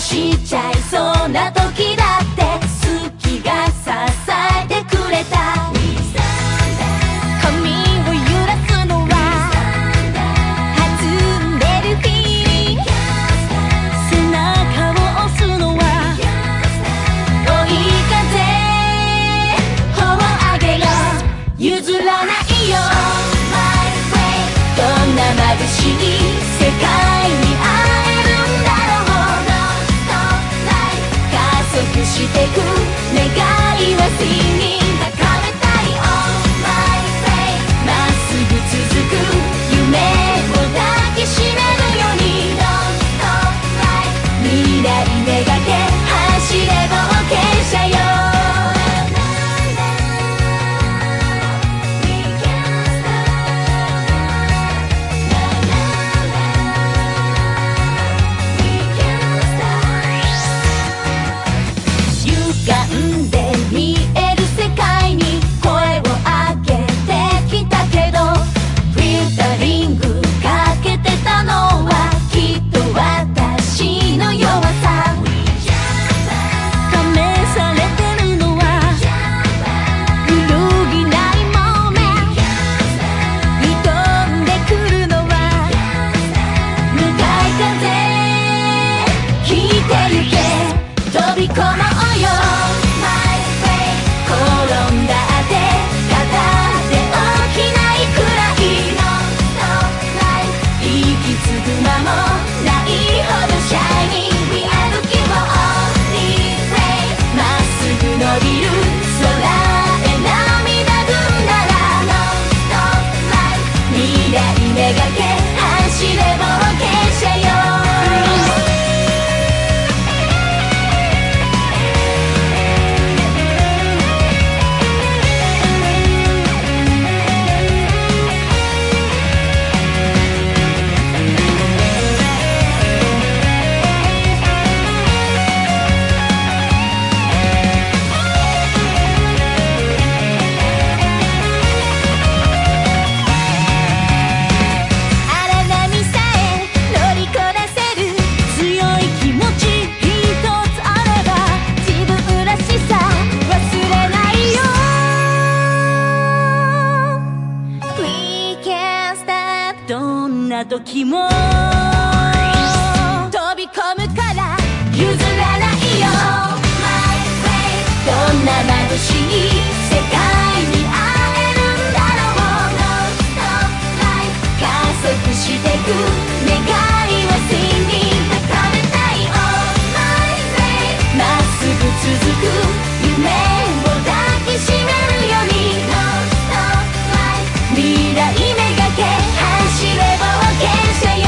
しちゃいそうな時だって好きが支えてくれた。髪を揺らすのは弾んでるフィーリング、背中を押すのは追い風。頬を上げろ、譲らないよ My way。 どんな眩しい世界に会えるんだろう。加速してく願いは Singing 高めたい Oh my way。 まっすぐ続く夢を抱きしめるように Don't stop life。 未来めがけ走れ冒険者よ。時も飛び込むから譲らないよ My way。 どんな眩しい世界に会えるんだろう。 No stop life。 加速してく願いは Singing 高めたい Oh my way。 まっすぐ続く夢を抱きしめるように No stop life。 未来めがけ走れば冒険者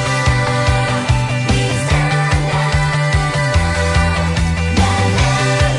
よ。「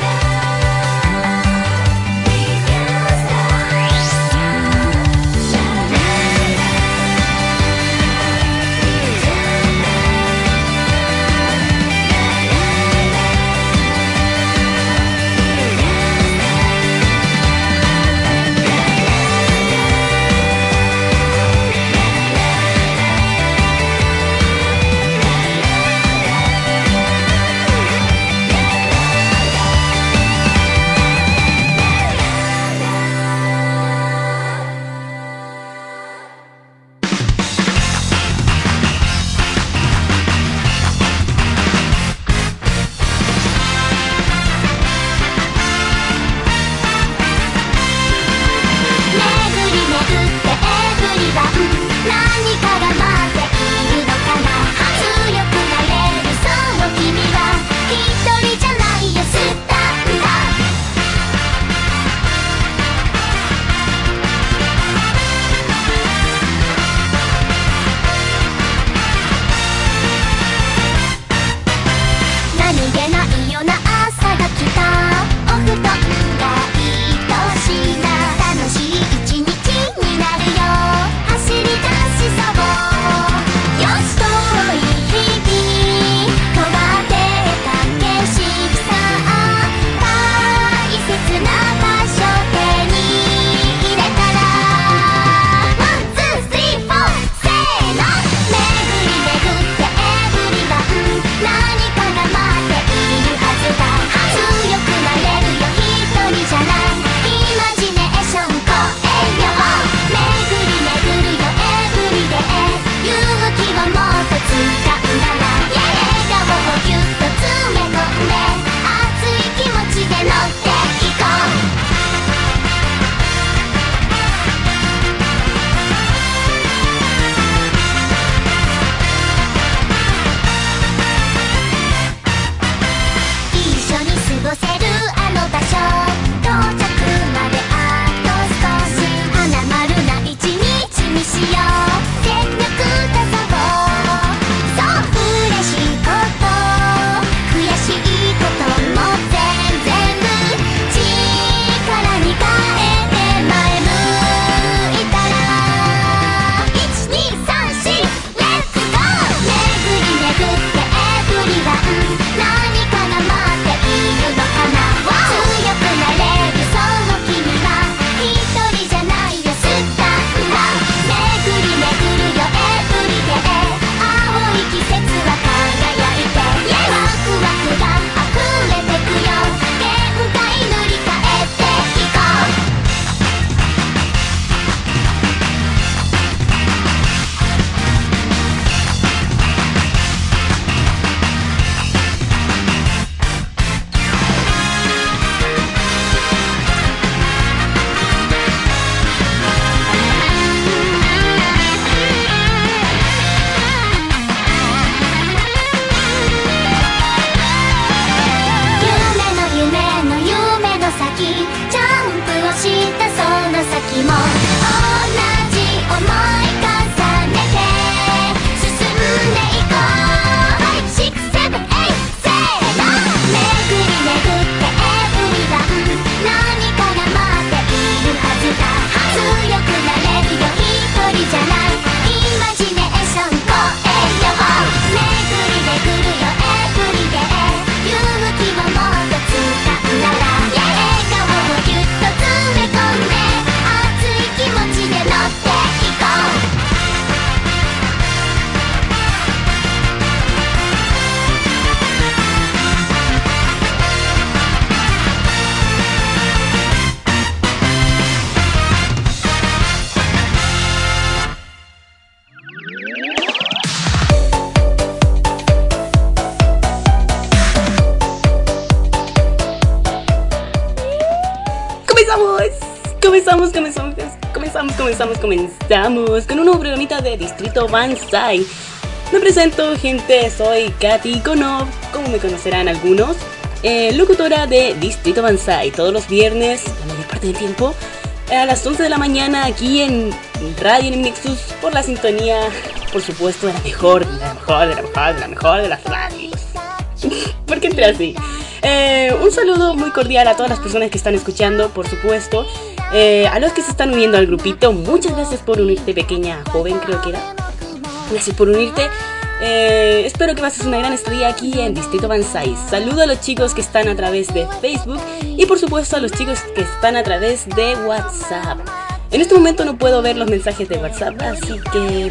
Comenzamos con un nuevo programita de Distrito Banzai. Me presento, gente, soy Katy Konov, como me conocerán algunos, locutora de Distrito Banzai, todos los viernes, la mayor parte del tiempo, a las 11 de la mañana aquí en Radio Nexus, por la sintonía, por supuesto, de la mejor de las radios. ¿Por qué entré así? Un saludo muy cordial a todas las personas que están escuchando, por supuesto. A los que se están uniendo al grupito, muchas gracias por unirte, pequeña joven, creo que era. Gracias por unirte. Espero que pases una gran estadía aquí en Distrito Banzai. Saludo a los chicos que están a través de Facebook y por supuesto a los chicos que están a través de WhatsApp. En este momento no puedo ver los mensajes de WhatsApp, así que...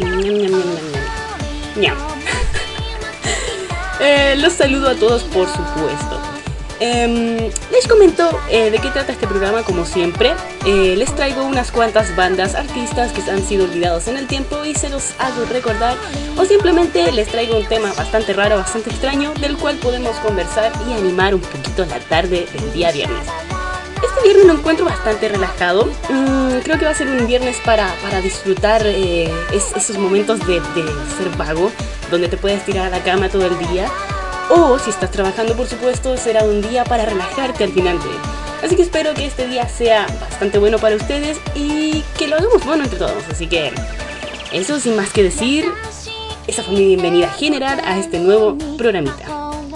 los saludo a todos, por supuesto. Les comento de qué trata este programa. Como siempre, les traigo unas cuantas bandas, artistas que han sido olvidados en el tiempo y se los hago recordar, o simplemente les traigo un tema bastante raro, bastante extraño, del cual podemos conversar y animar un poquito la tarde del día viernes. Este viernes lo encuentro bastante relajado. Creo que va a ser un viernes para disfrutar esos momentos de ser vago, donde te puedes tirar a la cama todo el día. O si estás trabajando, por supuesto, será un día para relajarte al final de él. Así que espero que este día sea bastante bueno para ustedes y que lo hagamos bueno entre todos. Así que eso, sin más que decir, esa fue mi bienvenida general a este nuevo programita.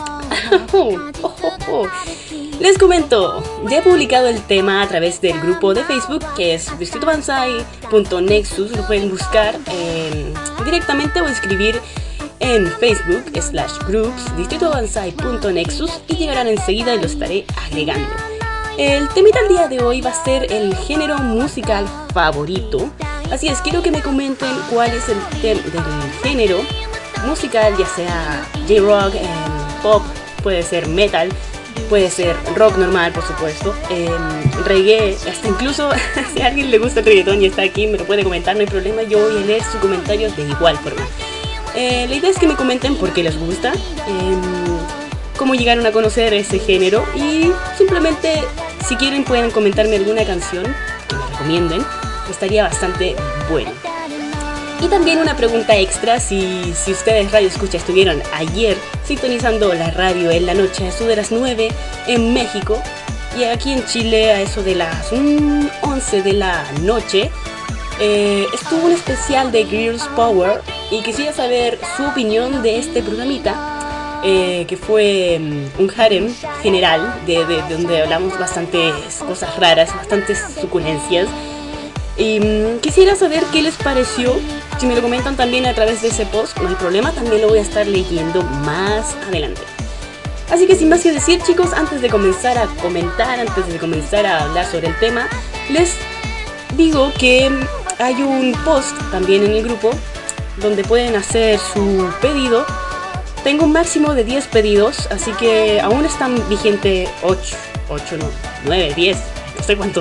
Les comento, ya he publicado el tema a través del grupo de Facebook, que es distritobanzai.nexus. Lo pueden buscar directamente o escribir en Facebook /groups distritobanzai.nexus y llegarán enseguida y lo estaré agregando. El temita del día de hoy va a ser el género musical favorito. Así es, quiero que me comenten cuál es el del género musical, ya sea J-rock, pop, puede ser metal, puede ser rock normal, por supuesto, reggae, hasta incluso si a alguien le gusta el reggaetón y está aquí, me lo puede comentar, no hay problema, yo voy a leer sus comentarios de igual forma. La idea es que me comenten por qué les gusta, cómo llegaron a conocer ese género y simplemente si quieren pueden comentarme alguna canción que me recomienden, estaría bastante bueno. Y también una pregunta extra, si ustedes Radio Escucha estuvieron ayer sintonizando la radio en la noche a eso de las 9 en México y aquí en Chile a eso de las 11 de la noche, estuvo un especial de Girls Power y quisiera saber su opinión de este programita, que fue un harem general de donde hablamos bastantes cosas raras, bastantes suculencias. Y quisiera saber qué les pareció. Si me lo comentan también a través de ese post, no hay problema, también lo voy a estar leyendo más adelante. Así que sin más que decir, chicos, antes de comenzar a comentar, antes de comenzar a hablar sobre el tema, les digo que hay un post también en el grupo donde pueden hacer su pedido. Tengo un máximo de 10 pedidos, así que aún están vigentes 9, 10, no sé cuántos.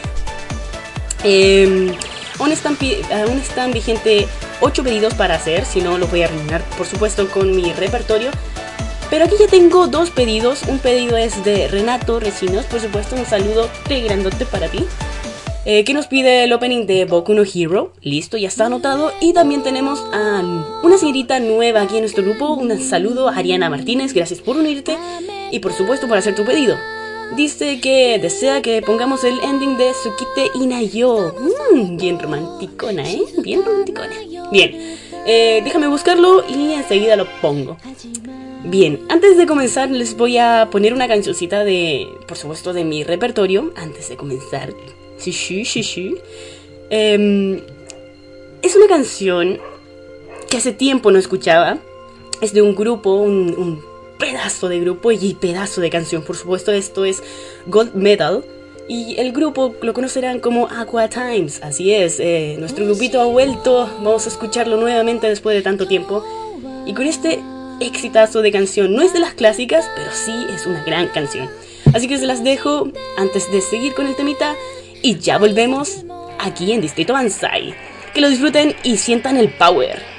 Aún están vigentes 8 pedidos para hacer, si no los voy a rellenar por supuesto con mi repertorio. Pero aquí ya tengo 2 pedidos. Un pedido es de Renato Recinos, por supuesto, un saludo de grandote para ti, que nos pide el opening de Boku no Hero. Listo, ya está anotado. Y también tenemos a una señorita nueva aquí en nuestro grupo. Un saludo a Ariana Martínez, gracias por unirte y por supuesto por hacer tu pedido. Dice que desea que pongamos el ending de Tsukite Inayo. Bien romanticona, bien romanticona. Bien, déjame buscarlo y enseguida lo pongo. Bien, antes de comenzar les voy a poner una cancioncita de, por supuesto, de mi repertorio. Antes de comenzar, es una canción que hace tiempo no escuchaba. Es de un grupo, un pedazo de grupo y pedazo de canción, por supuesto. Esto es Gold Medal y el grupo lo conocerán como Aqua Times. Así es, nuestro grupito ha vuelto. Vamos a escucharlo nuevamente después de tanto tiempo y con este exitazo de canción. No es de las clásicas, pero sí es una gran canción. Así que se las dejo antes de seguir con el temita y ya volvemos aquí en Distrito Banzai. Que lo disfruten y sientan el power.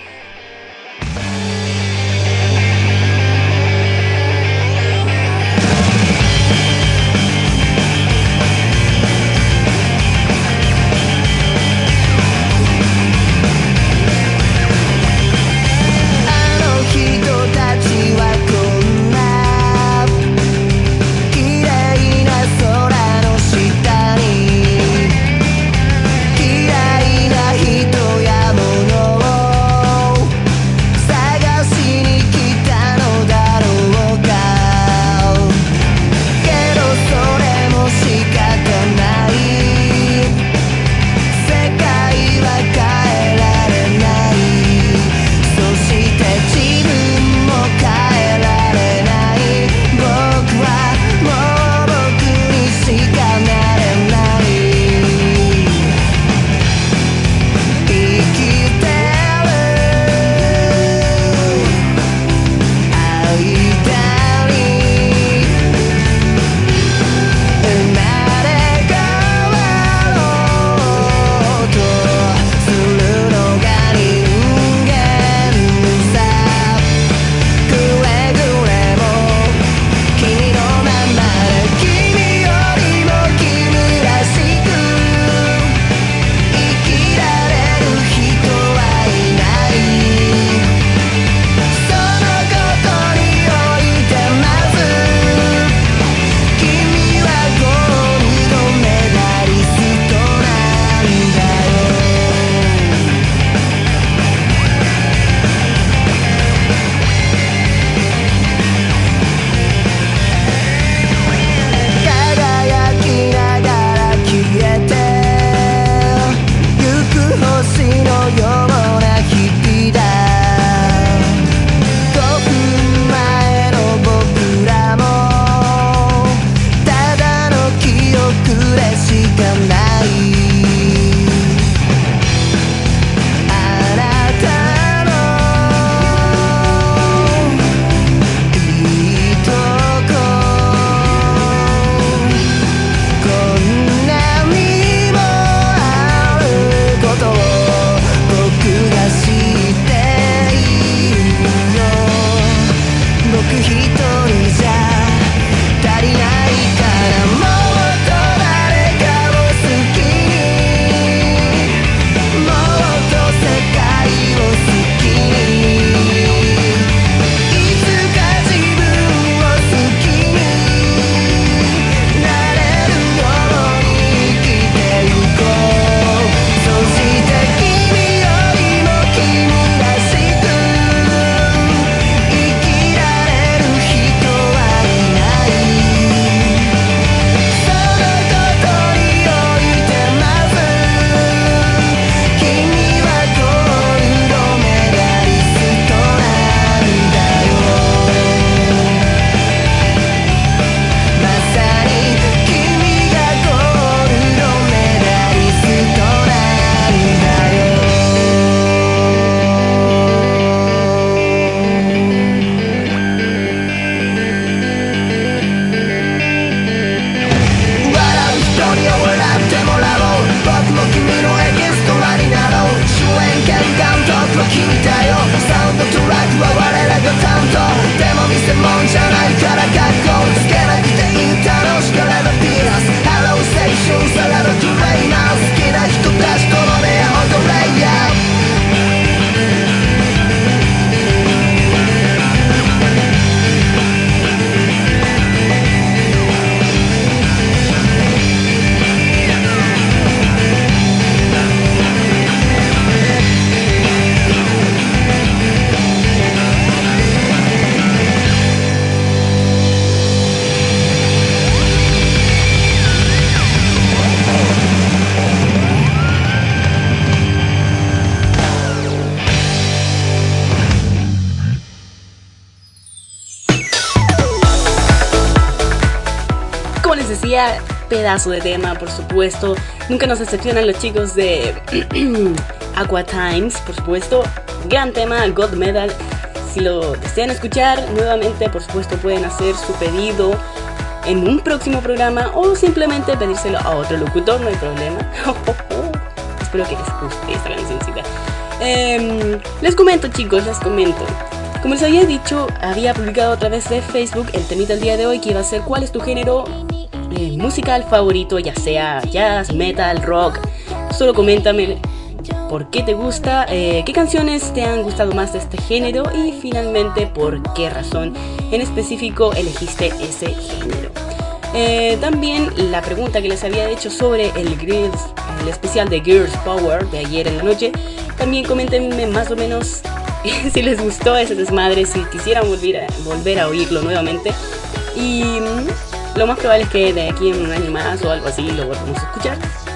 decía, pedazo de tema, por supuesto. Nunca nos decepcionan los chicos de Aqua Times, por supuesto. Gran tema, God Medal. Si lo desean escuchar nuevamente, por supuesto pueden hacer su pedido en un próximo programa o simplemente pedírselo a otro locutor, no hay problema. Espero que les guste esta cancioncita. Les comento, chicos, les comento. Como les había dicho, había publicado a través de Facebook el temita el día de hoy, que iba a ser cuál es tu género musical favorito, ya sea jazz, metal, rock. Solo coméntame por qué te gusta, qué canciones te han gustado más de este género y finalmente por qué razón en específico elegiste ese género. También la pregunta que les había hecho sobre el especial de Girls Power de ayer en la noche, también coméntenme más o menos si les gustó ese desmadre, si quisieran volver a oírlo nuevamente, y lo más probable es que de aquí en un año más o algo así lo volvamos a escuchar.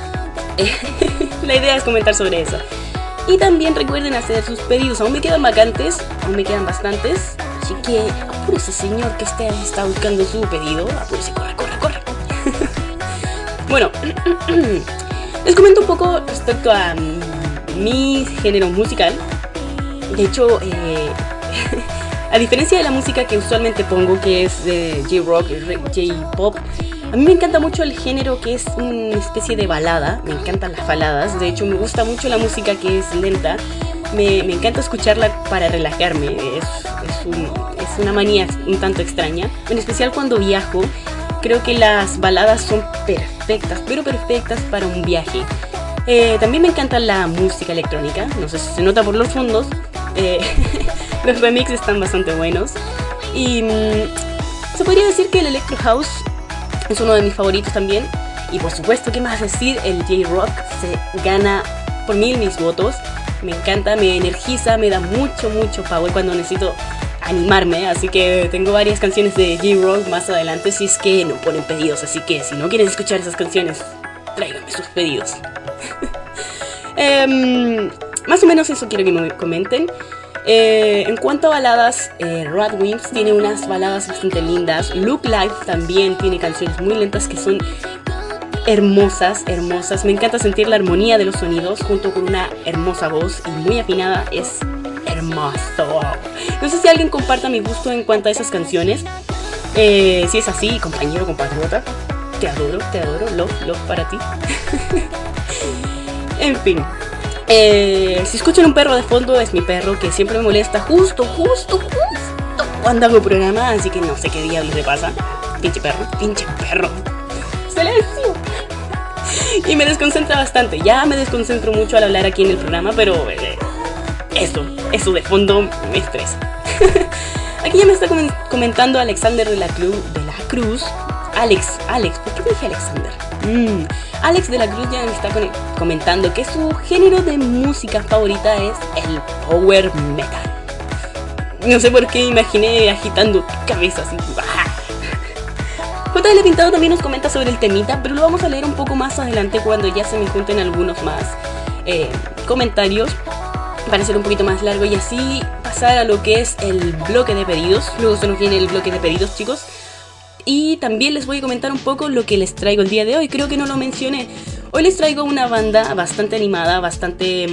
La idea es comentar sobre eso. Y también recuerden hacer sus pedidos. Aún me quedan vacantes, aún me quedan bastantes. Así que apúrese, señor, que está buscando su pedido. Apúrese, corre. Bueno, les comento un poco respecto a mi género musical. De hecho, a diferencia de la música que usualmente pongo, que es J-Rock, J-Pop, a mí me encanta mucho el género que es una especie de balada. Me encantan las baladas. De hecho, me gusta mucho la música que es lenta. Me encanta escucharla para relajarme. Es una manía un tanto extraña. En especial cuando viajo. Creo que las baladas son perfectas, pero perfectas para un viaje. También me encanta la música electrónica. No sé si se nota por los fondos. Los remixes están bastante buenos. Y se podría decir que el Electro House es uno de mis favoritos también. Y por supuesto, ¿qué más decir? El J-Rock se gana por 1000 mis votos. Me encanta, me energiza, me da mucho power cuando necesito animarme. Así que tengo varias canciones de J-Rock más adelante si es que no ponen pedidos. Así que si no quieren escuchar esas canciones, tráiganme sus pedidos. Más o menos eso quiero que me comenten. En cuanto a baladas, Radwimps tiene unas baladas bastante lindas. Look Life también tiene canciones muy lentas que son hermosas. Me encanta sentir la armonía de los sonidos junto con una hermosa voz y muy afinada. Es hermoso. No sé si alguien comparta mi gusto en cuanto a esas canciones. Si es así, compañero, compatriota, te adoro, love para ti. En fin. Si escuchan un perro de fondo, es mi perro que siempre me molesta justo cuando hago programa, así que no sé qué diablos le pasa. Pinche perro. Silencio. Y me desconcentra bastante. Ya me desconcentro mucho al hablar aquí en el programa, pero eso de fondo me estresa. Aquí ya me está comentando Alexander de la Cruz. Alex, ¿por qué me dije Alexander? Alex de la Cruz ya me está comentando que su género de música favorita es el power metal. No sé por qué imaginé agitando tu cabeza así. JL Pintado también nos comenta sobre el temita, pero lo vamos a leer un poco más adelante cuando ya se me junten algunos más comentarios para hacer un poquito más largo y así pasar a lo que es el bloque de pedidos. Luego se nos viene el bloque de pedidos, chicos. Y también les voy a comentar un poco lo que les traigo el día de hoy. Creo que no lo mencioné. Hoy les traigo una banda bastante animada, bastante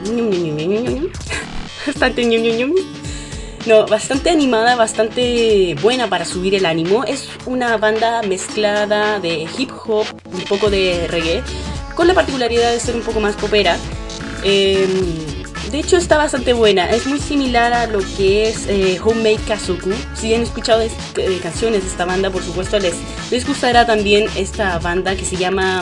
animada, bastante buena para subir el ánimo. Es una banda mezclada de hip hop, un poco de reggae, con la particularidad de ser un poco más popera. De hecho está bastante buena, es muy similar a lo que es Homemade Kazoku. Si han escuchado canciones de esta banda, por supuesto les gustará también esta banda que se llama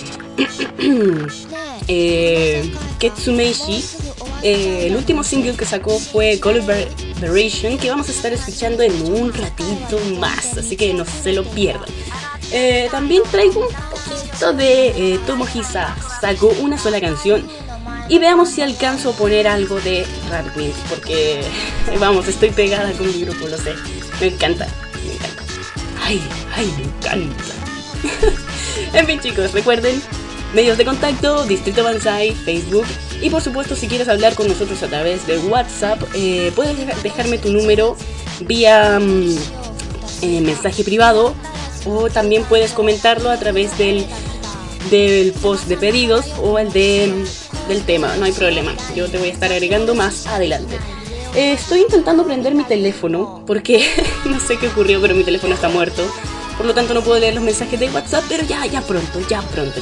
Ketsumeishi. El último single que sacó fue Collaboration, que vamos a estar escuchando en un ratito más, así que no se lo pierdan. También traigo un poquito de Tomohisa, sacó una sola canción. Y veamos si alcanzo a poner algo de Radwimps, porque vamos, estoy pegada con mi grupo, lo sé. Me encanta. Ay, me encanta. En fin, chicos, recuerden, medios de contacto, Distrito Banzai, Facebook. Y por supuesto, si quieres hablar con nosotros a través de WhatsApp, puedes dejarme tu número vía mensaje privado o también puedes comentarlo a través del post de pedidos o el del tema, no hay problema, yo te voy a estar agregando más adelante. Estoy intentando prender mi teléfono porque no sé qué ocurrió, pero mi teléfono está muerto, por lo tanto no puedo leer los mensajes de WhatsApp, pero ya pronto chicos, ya pronto.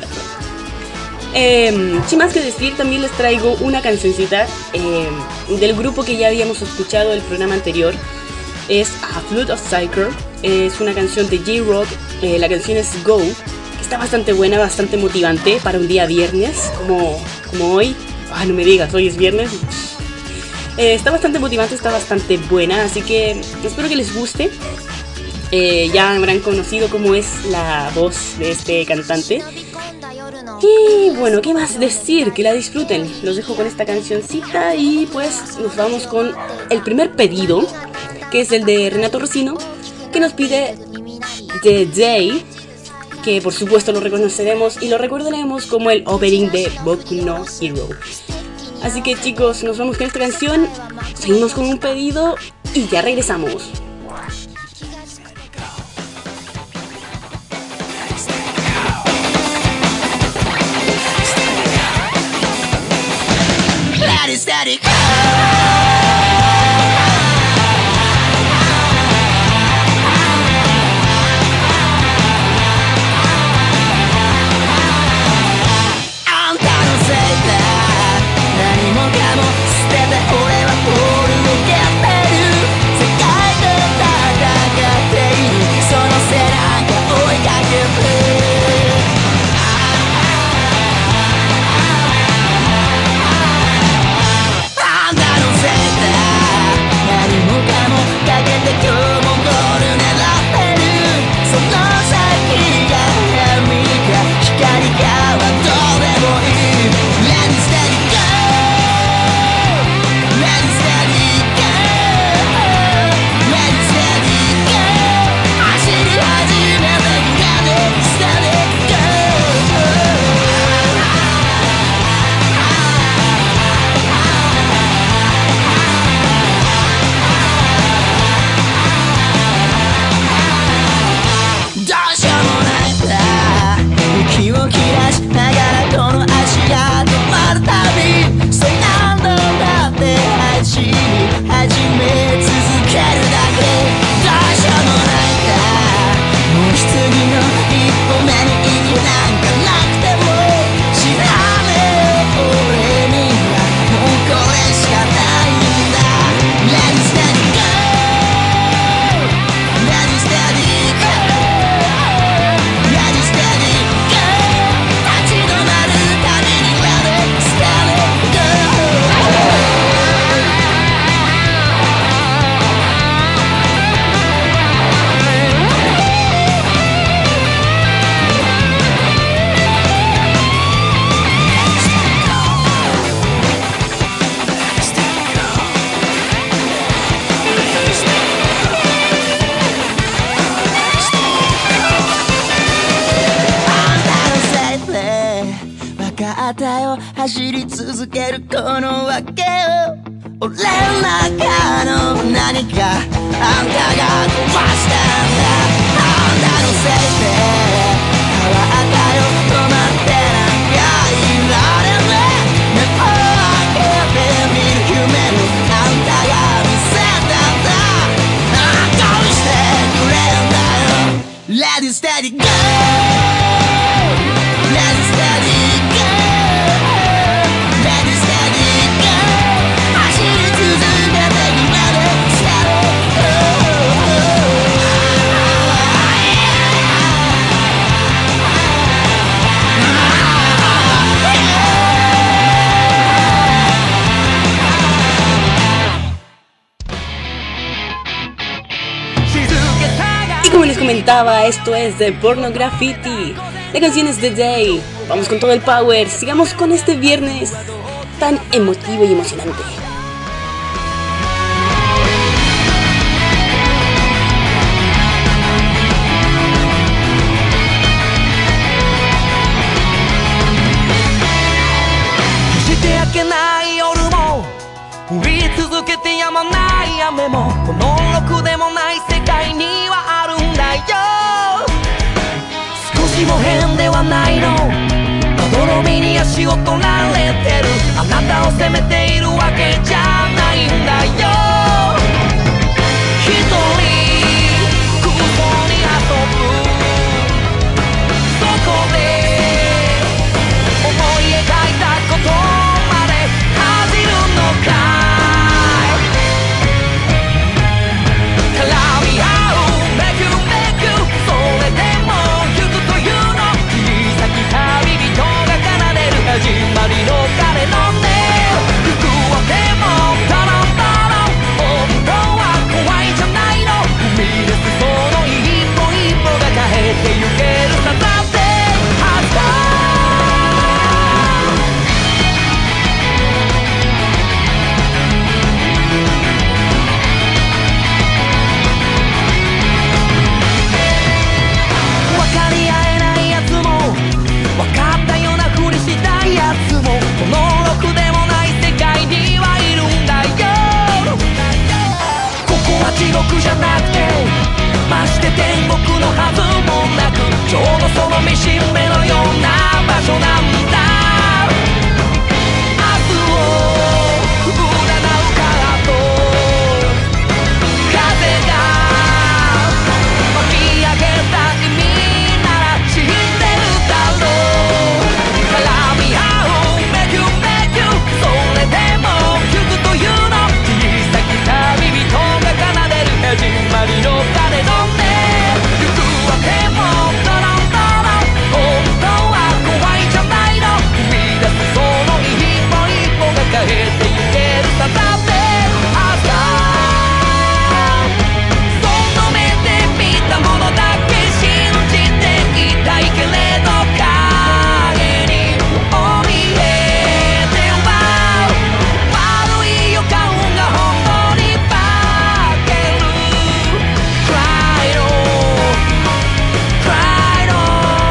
Sin más que decir, también les traigo una cancioncita del grupo que ya habíamos escuchado el programa anterior. Es A Flood of Cycle, es una canción de J-Rock, la canción es Go, que está bastante buena, bastante motivante para un día viernes, como hoy. No me digas, hoy es viernes. Está bastante motivante, está bastante buena, así que espero que les guste. Ya habrán conocido cómo es la voz de este cantante. Y bueno, ¿qué más decir? Que la disfruten. Los dejo con esta cancioncita y pues nos vamos con el primer pedido, que es el de Renato Rossino, que nos pide The Day, que por supuesto lo reconoceremos y lo recordaremos como el opening de Boku no Hero. Así que chicos, nos vamos con esta canción, seguimos con un pedido y ya regresamos. Static. Esto es de Porno Graffiti, la canción es The Day. Vamos con todo el power, sigamos con este viernes tan emotivo y emocionante. ちも変ではないの。まどろみに足を取られてる。あなたを責めているわけじゃないんだよ。一人空想に遊ぶ。そこで思い描いたことまで恥じるのかい。絡み合うめくめく、それでも行くというの。切り裂き旅人が奏でる始まりの彼の音。服はでもトロントロン、本当は怖いじゃないの。踏み出すその一歩一歩が変えてゆけるさ。だってはずだ。分かり合えないやつも分かったようなふりしたいやつも、このろくでもない世界にはいるんだよ。ここは地獄じゃなくて、まして天国のはずもなく、ちょうどその見しめのような場所なんだ。明日を占うからと風が巻き上げた意味なら知ってるだろう。絡み合うめくめく、それでも行くというの。小さき旅人が奏でる始まりの彼の音。行くわけもトロントロン、本当は怖いじゃないの。踏み出すその一歩一歩が変えてゆけるさ。だってあったその目で見たものだけ信じていたいけれど、影に怯えては悪い予感が本当に化ける。Cry on, cry on。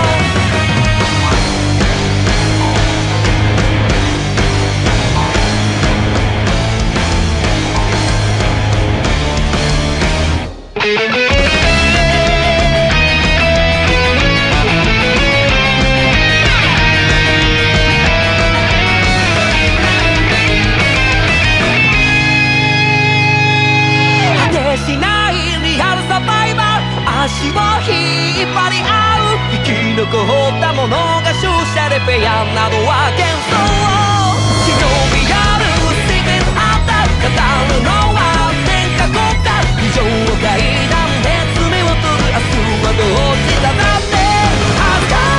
果てしないリアルサバイバル、足を引っ張り合う。生き残った者が勝者で、フェアなどは幻想。忍びあるシークレットハンター、語るのは天下国家。非常階段で爪を取る明日はどっちだ。だってはずか。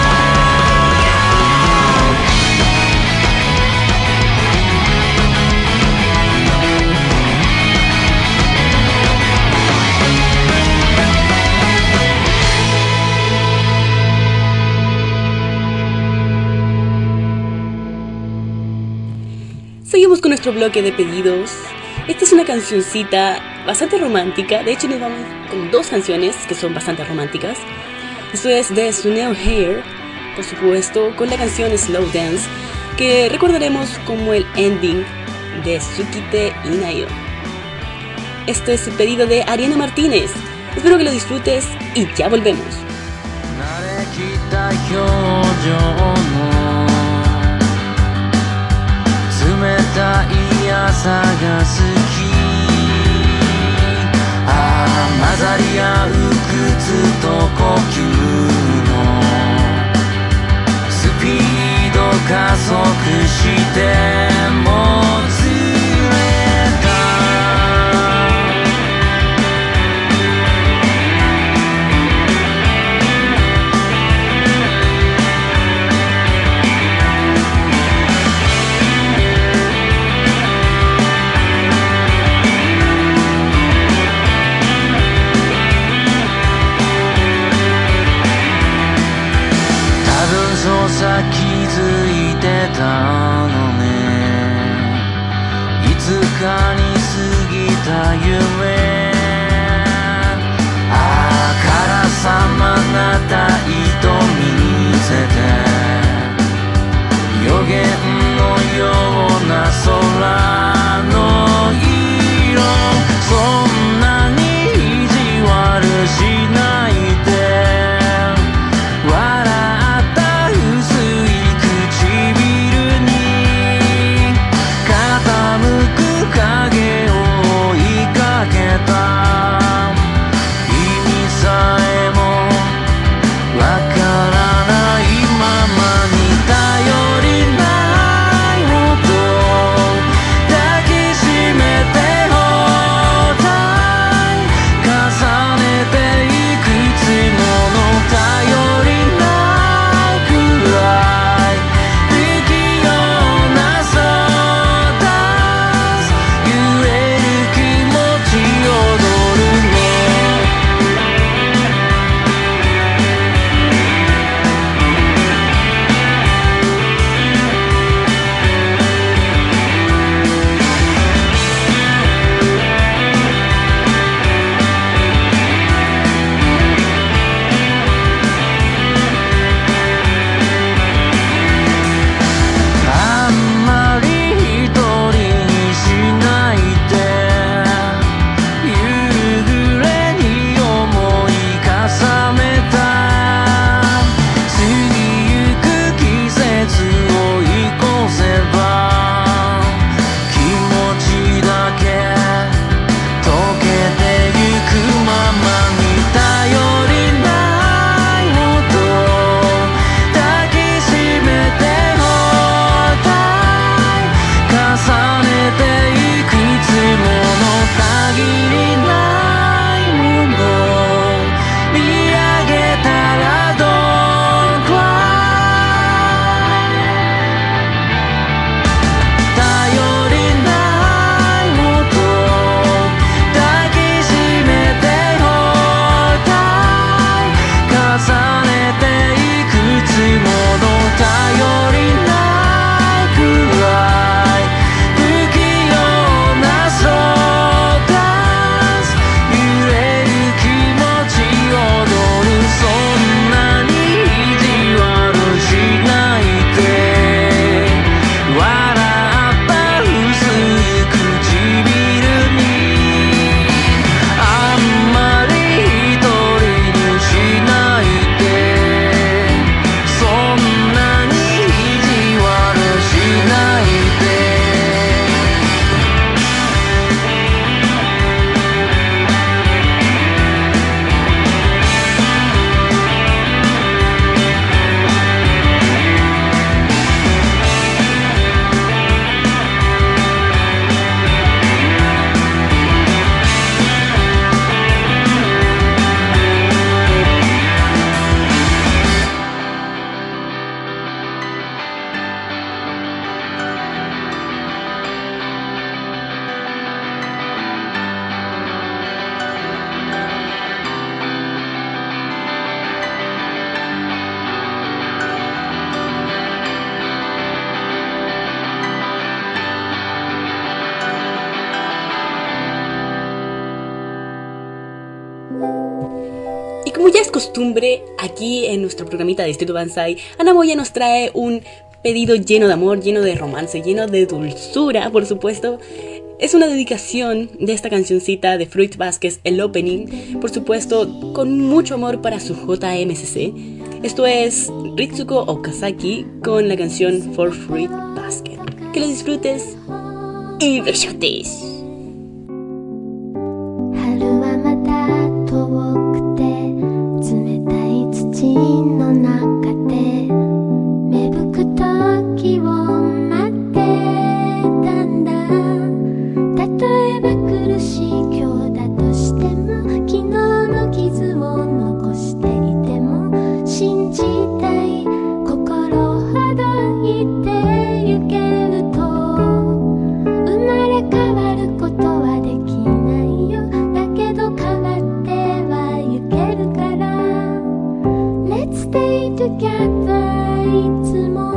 Seguimos con nuestro bloque de pedidos. Esta es una cancioncita bastante romántica. De hecho, nos vamos con dos canciones que son bastante románticas. Esto es de Suneo Hair, por supuesto, con la canción Slow Dance, que recordaremos como el ending de Tsukite Inayo. Este es el pedido de Ariana Martínez. Espero que lo disfrutes y ya volvemos. 冷たい朝が好き。混ざり合う靴と呼吸のスピード加速してもずれた。 Y como ya es costumbre, aquí en nuestro programita de Distrito Banzai, Ana Moya nos trae un pedido lleno de amor, lleno de romance, lleno de dulzura, por supuesto. Es una dedicación de esta cancioncita de Fruit Basket, el opening, por supuesto, con mucho amor para su JMCC. Esto es Ritsuko Okazaki con la canción For Fruit Basket. Que lo disfrutes y besotes. 春はまた遠くて冷たい土の中で芽吹く時を待ってたんだ。例えば苦しい今日だとしても昨日の傷を残していても信じたい心ほどいてゆけると生まれ変わることはできないよ。だけど変わってはゆけるから Let's stay together いつも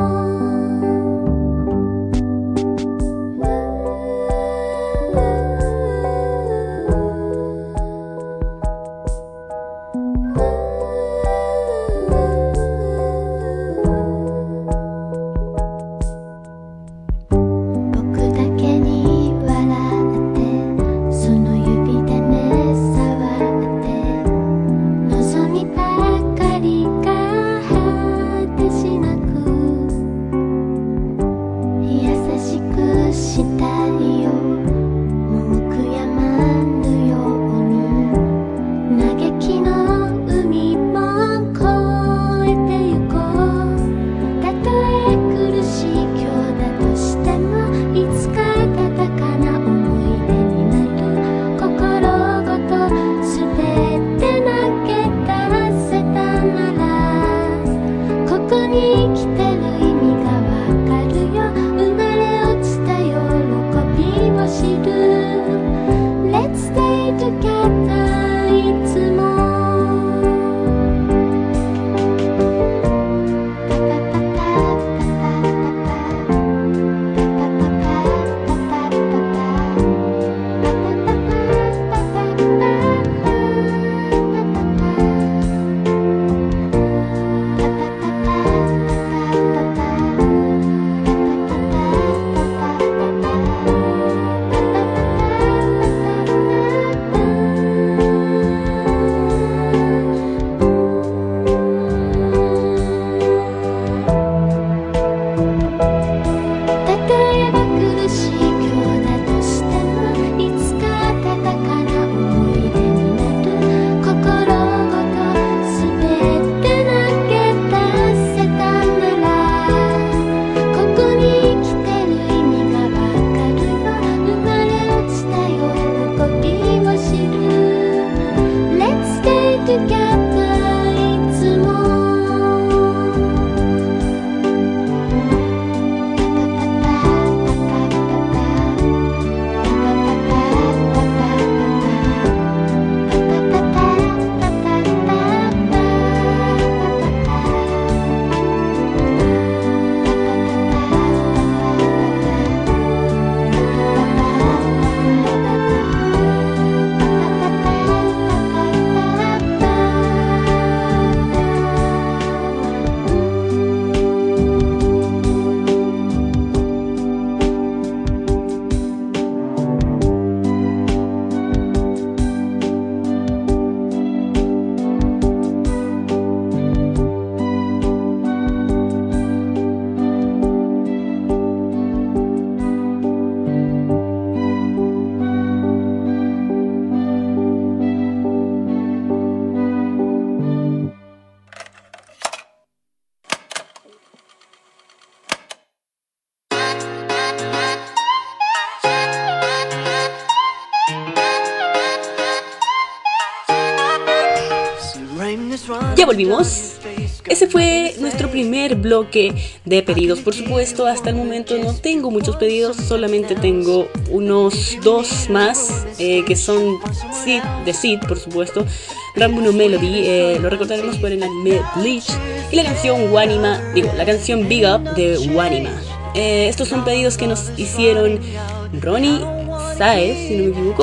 Ya volvimos. Ese fue nuestro primer bloque de pedidos. Por supuesto, hasta el momento no tengo muchos pedidos, solamente tengo unos dos más, que son Sid, de Sid, por supuesto, Rambuno Melody, lo recordaremos por el anime Bleach, y la canción Wanima, la canción Big Up de Wanima. Estos son pedidos que nos hicieron Ronnie Saez, si no me equivoco,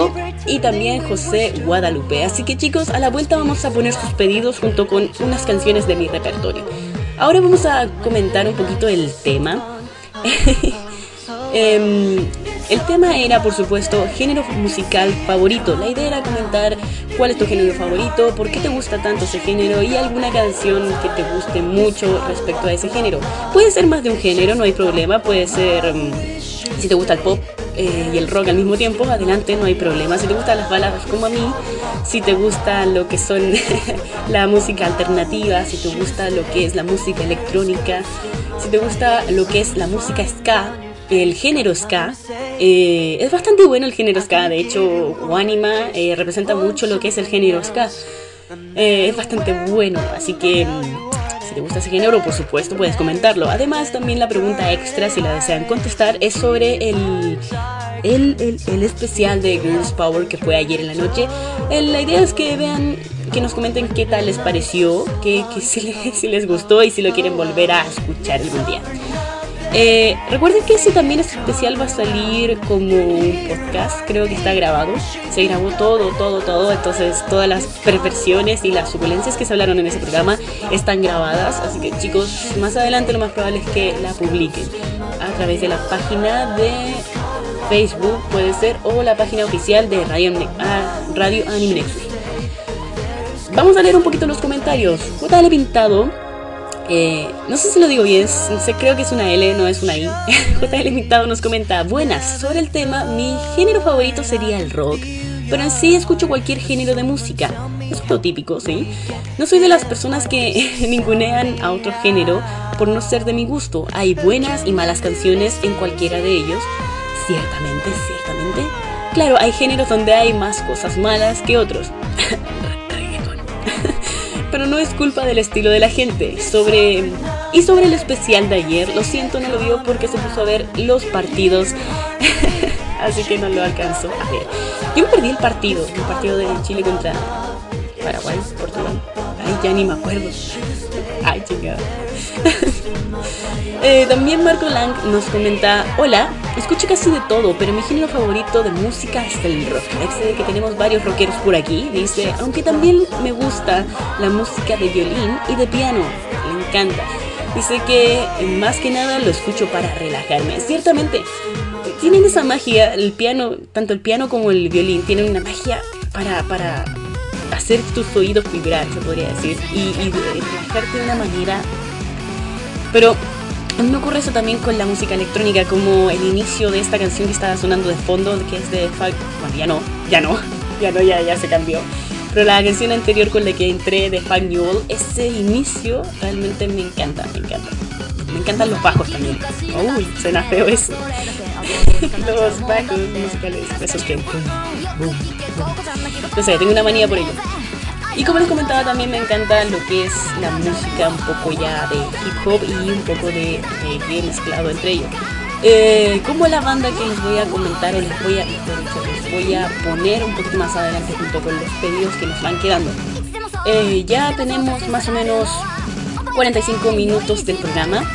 y también José Guadalupe. Así que chicos, a la vuelta vamos a poner sus pedidos junto con unas canciones de mi repertorio. Ahora vamos a comentar un poquito el tema. El tema era, por supuesto, género musical favorito. La idea era comentar cuál es tu género favorito, por qué te gusta tanto ese género y alguna canción que te guste mucho respecto a ese género. Puede ser más de un género, no hay problema. Puede ser, si te gusta el pop y el rock al mismo tiempo, adelante, no hay problema. Si te gustan las baladas como a mí, si te gusta lo que son la música alternativa, si te gusta lo que es la música electrónica, si te gusta lo que es la música ska, el género ska, es bastante bueno el género ska. De hecho, Wanima representa mucho lo que es el género ska. Es bastante bueno, así que si te gusta ese género, por supuesto puedes comentarlo. Además, también la pregunta extra, si la desean contestar, es sobre el especial de Girls Power que fue ayer en la noche. La idea es que vean, que nos comenten qué tal les pareció, que si les gustó y si lo quieren volver a escuchar algún día. Recuerden que ese también este especial va a salir como un podcast, creo que está grabado, se grabó todo, entonces todas las perversiones y las suculencias que se hablaron en ese programa están grabadas, así que chicos, más adelante lo más probable es que la publiquen a través de la página de Facebook, puede ser, o la página oficial de Radio Anime Nexus. Vamos a leer un poquito los comentarios. JL Pintado, no sé si lo digo bien, creo que es una L, no es una I. JL Pintado nos comenta: buenas, sobre el tema, mi género favorito sería el rock, pero en sí escucho cualquier género de música. Es lo típico, ¿sí? No soy de las personas que ningunean a otro género por no ser de mi gusto. Hay buenas y malas canciones en cualquiera de ellos. Ciertamente. Claro, hay géneros donde hay más cosas malas que otros. Pero no es culpa del estilo de la gente. Sobre el especial de ayer, lo siento, no lo vio porque se puso a ver los partidos. Así que no lo alcanzó a ver. Yo me perdí el partido de Chile contra Paraguay, Portugal. Ay, ya ni me acuerdo. Ay, chingada. También Marco Lang nos comenta: hola, escucho casi de todo, pero mi género favorito de música es el rock. Sé que tenemos varios rockeros por aquí. Dice, aunque también me gusta la música de violín y de piano, me encanta. Dice que más que nada lo escucho para relajarme. Ciertamente, tienen esa magia, el piano, tanto el piano como el violín, tienen una magia para hacer tus oídos vibrar, se podría decir, y relajarte de una manera. Pero a mí me ocurre eso también con la música electrónica, como el inicio de esta canción que estaba sonando de fondo, que es de bueno, ya se cambió. Pero la canción anterior con la que entré de Fag Newell, ese inicio realmente me encanta. Me encantan los bajos también. Uy, suena feo eso. Los bajos musicales, esos que... No sé, tengo una manía por ello. Y como les comentaba, también me encanta lo que es la música un poco ya de hip hop y un poco de reggae mezclado entre ellos. Como la banda que les voy a comentar o les voy a poner un poquito más adelante junto con los pedidos que nos van quedando. Ya tenemos más o menos 45 minutos del programa.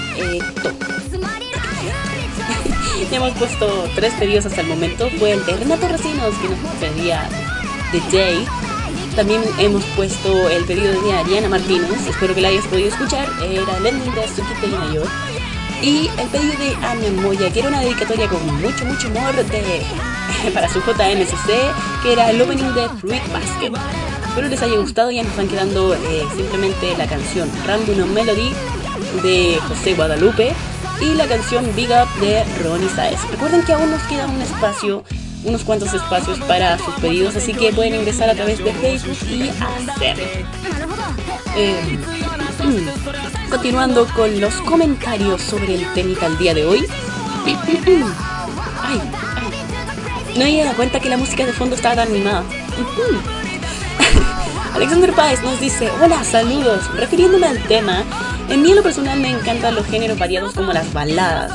Ya hemos puesto 3 pedidos hasta el momento. Fue el de Renato Recinos, que nos pedía The Day. También hemos puesto el pedido de Ariana Martínez, espero que la hayas podido escuchar, era el ending de Tsukite Mayor. Y el pedido de Ana Moya, que era una dedicatoria con mucho amor para su JMCC, que era el opening de Fruit Basket. Espero les haya gustado. Ya nos están quedando simplemente la canción Random Melody de José Guadalupe y la canción Big Up de Ronnie Saez. Recuerden que aún nos queda unos cuantos espacios para sus pedidos, así que pueden ingresar a través de Facebook y hacerlo. Continuando con los comentarios sobre el temita el día de hoy. No me dado cuenta que la música de fondo estaba tan animada. Alexander Páez nos dice: hola, saludos. Refiriéndome al tema, en mí en lo personal me encantan los géneros variados como las baladas,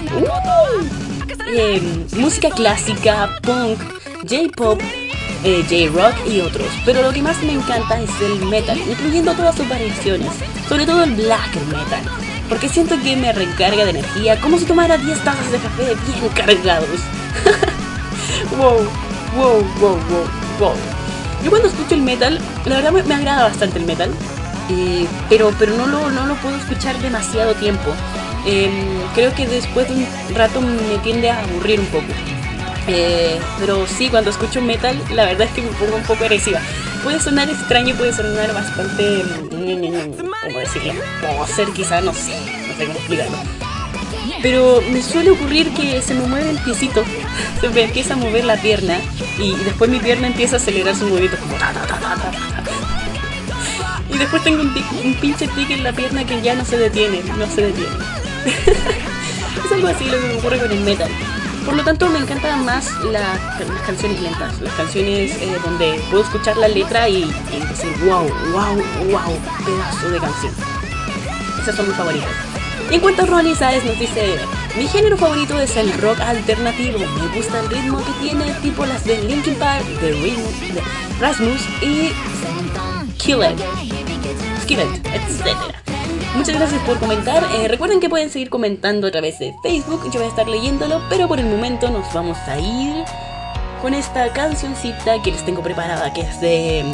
música clásica, punk, J-pop, J-rock y otros. Pero lo que más me encanta es el metal, incluyendo todas sus variaciones, sobre todo el black metal, porque siento que me recarga de energía, como si tomara 10 tazas de café bien cargados. Wow. Wow, wow, wow, wow. Yo cuando escucho el metal, la verdad me agrada bastante el metal, pero no lo puedo escuchar demasiado tiempo. Creo que después de un rato me tiende a aburrir un poco. Pero sí, cuando escucho metal, la verdad es que me pongo un poco agresiva. Puede sonar extraño, puede sonar bastante... ¿cómo decirlo? Como ser quizá, no sé cómo explicarlo. Pero me suele ocurrir que se me mueve el piecito, se me empieza a mover la pierna y después mi pierna empieza a acelerar su movimiento como ta, ta, ta, ta, ta, ta. Y después tengo un pinche tic en la pierna que ya no se detiene. Es algo así lo que me ocurre con el metal. Por lo tanto me encantan más las canciones lentas, las canciones donde puedo escuchar la letra y decir wow, pedazo de canción. Esas son mis favoritas. Y en cuanto a Ronnie Saez nos dice: mi género favorito es el rock alternativo. Me gusta el ritmo que tiene, tipo las de Linkin Park, de Rasmus y Skillet, etc. Muchas gracias por comentar. Recuerden que pueden seguir comentando a través de Facebook. Yo voy a estar leyéndolo, pero por el momento nos vamos a ir con esta cancioncita que les tengo preparada, que es de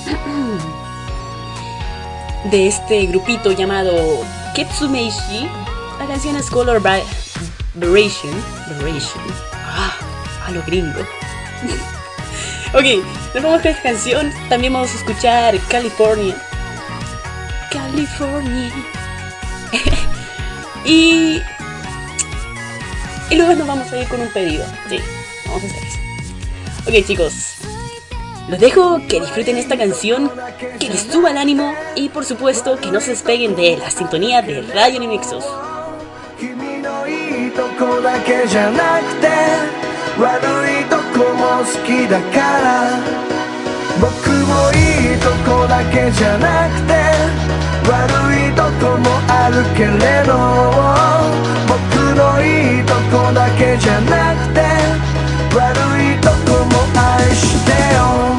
este grupito llamado Ketsumeishi. La canción es Color Variation. A lo gringo. Ok, nos vamos con esta canción. También vamos a escuchar California. y luego nos vamos a ir con un pedido. Sí, vamos a hacer eso. Ok, chicos, los dejo, que disfruten esta canción, que les suba el ánimo y por supuesto que no se despeguen de la sintonía de Radio Animexos. 僕もいいとこだけじゃなくて悪いとこもあるけれど僕のいいとこだけじゃなくて悪いとこも愛してよ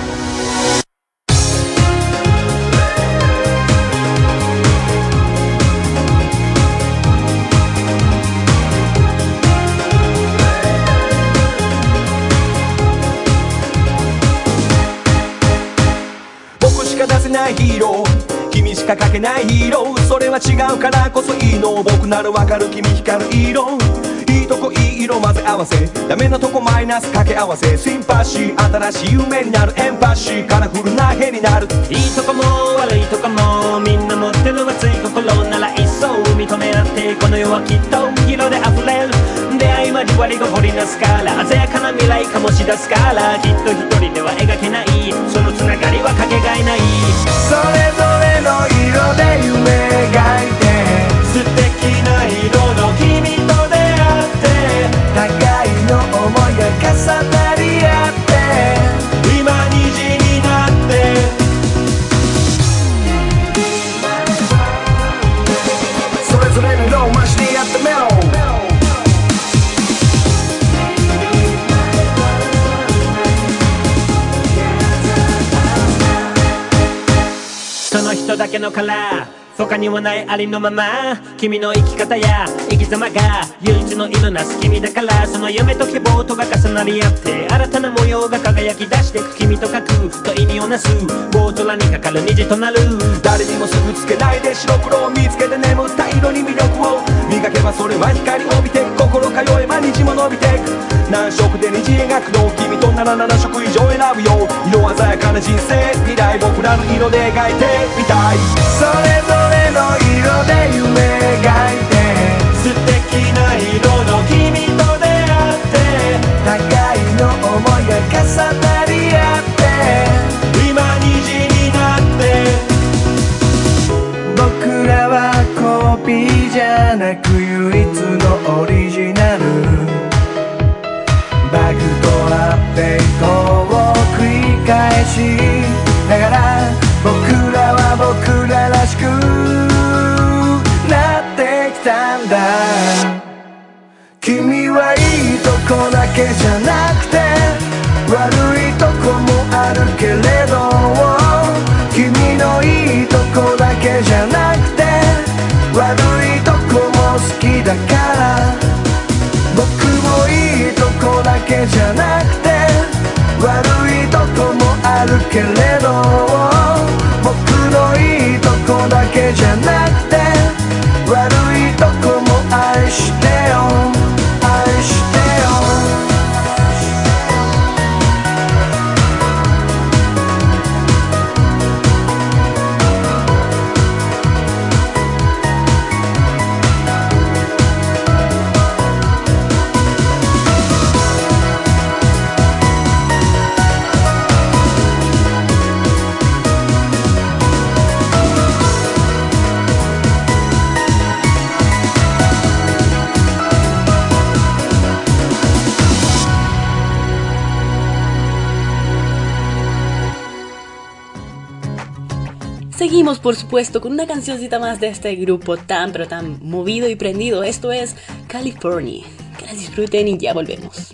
ヒーロー君しか描けないヒーローそれは違うからこそいいの僕ならわかる君光る色いいとこいい色混ぜ合わせダメなとこマイナス掛け合わせシンパシー新しい夢になるエンパシーカラフルな絵になるいいとこも悪いとこもみんな持ってる熱い心なら一層認め合ってこの世はきっと色で溢れる出会い交わりが織りなすから鮮やかな未来醸し出すからきっと一人では描けないそのつながりはかけがえないそれぞれの色で夢描いて素敵な色の君と出会って互いの想いが重なり合って今虹になってそれぞれの色を増してやってみろその人だけのカラー他にはないありのまま君の生き方や生き様が唯一の色なす君だからその夢と希望とが重なり合って新たな模様が輝き出してく君と書くと意味をなす大空にかかる虹となる誰にもすぐつけないで白黒を見つけて眠った色に魅力を磨けばそれは光を帯びて心通えば虹も伸びていく何色で虹描くの君となら7色以上選ぶよ色鮮やかな人生未来僕らの色で描いてみたいそれぞれの色で夢描いて素敵な色の君と出会って互いの想いが重なり合って今虹になって僕らはコピーじゃなく唯一のオリジナルバグとアップデートを繰り返しながら僕らは僕ららしくなってきたんだ君はいいとこだけじゃなくて悪いとこもあるけれど君のいいとこだけじゃなくて悪いとこも好きだから僕もいいとこだけじゃなくてけれど僕のいいとこだけじゃなくて悪いとこも愛してよ愛してよ Seguimos, por supuesto, con una cancioncita más de este grupo tan pero tan movido y prendido. Esto es California. Que las disfruten y ya volvemos.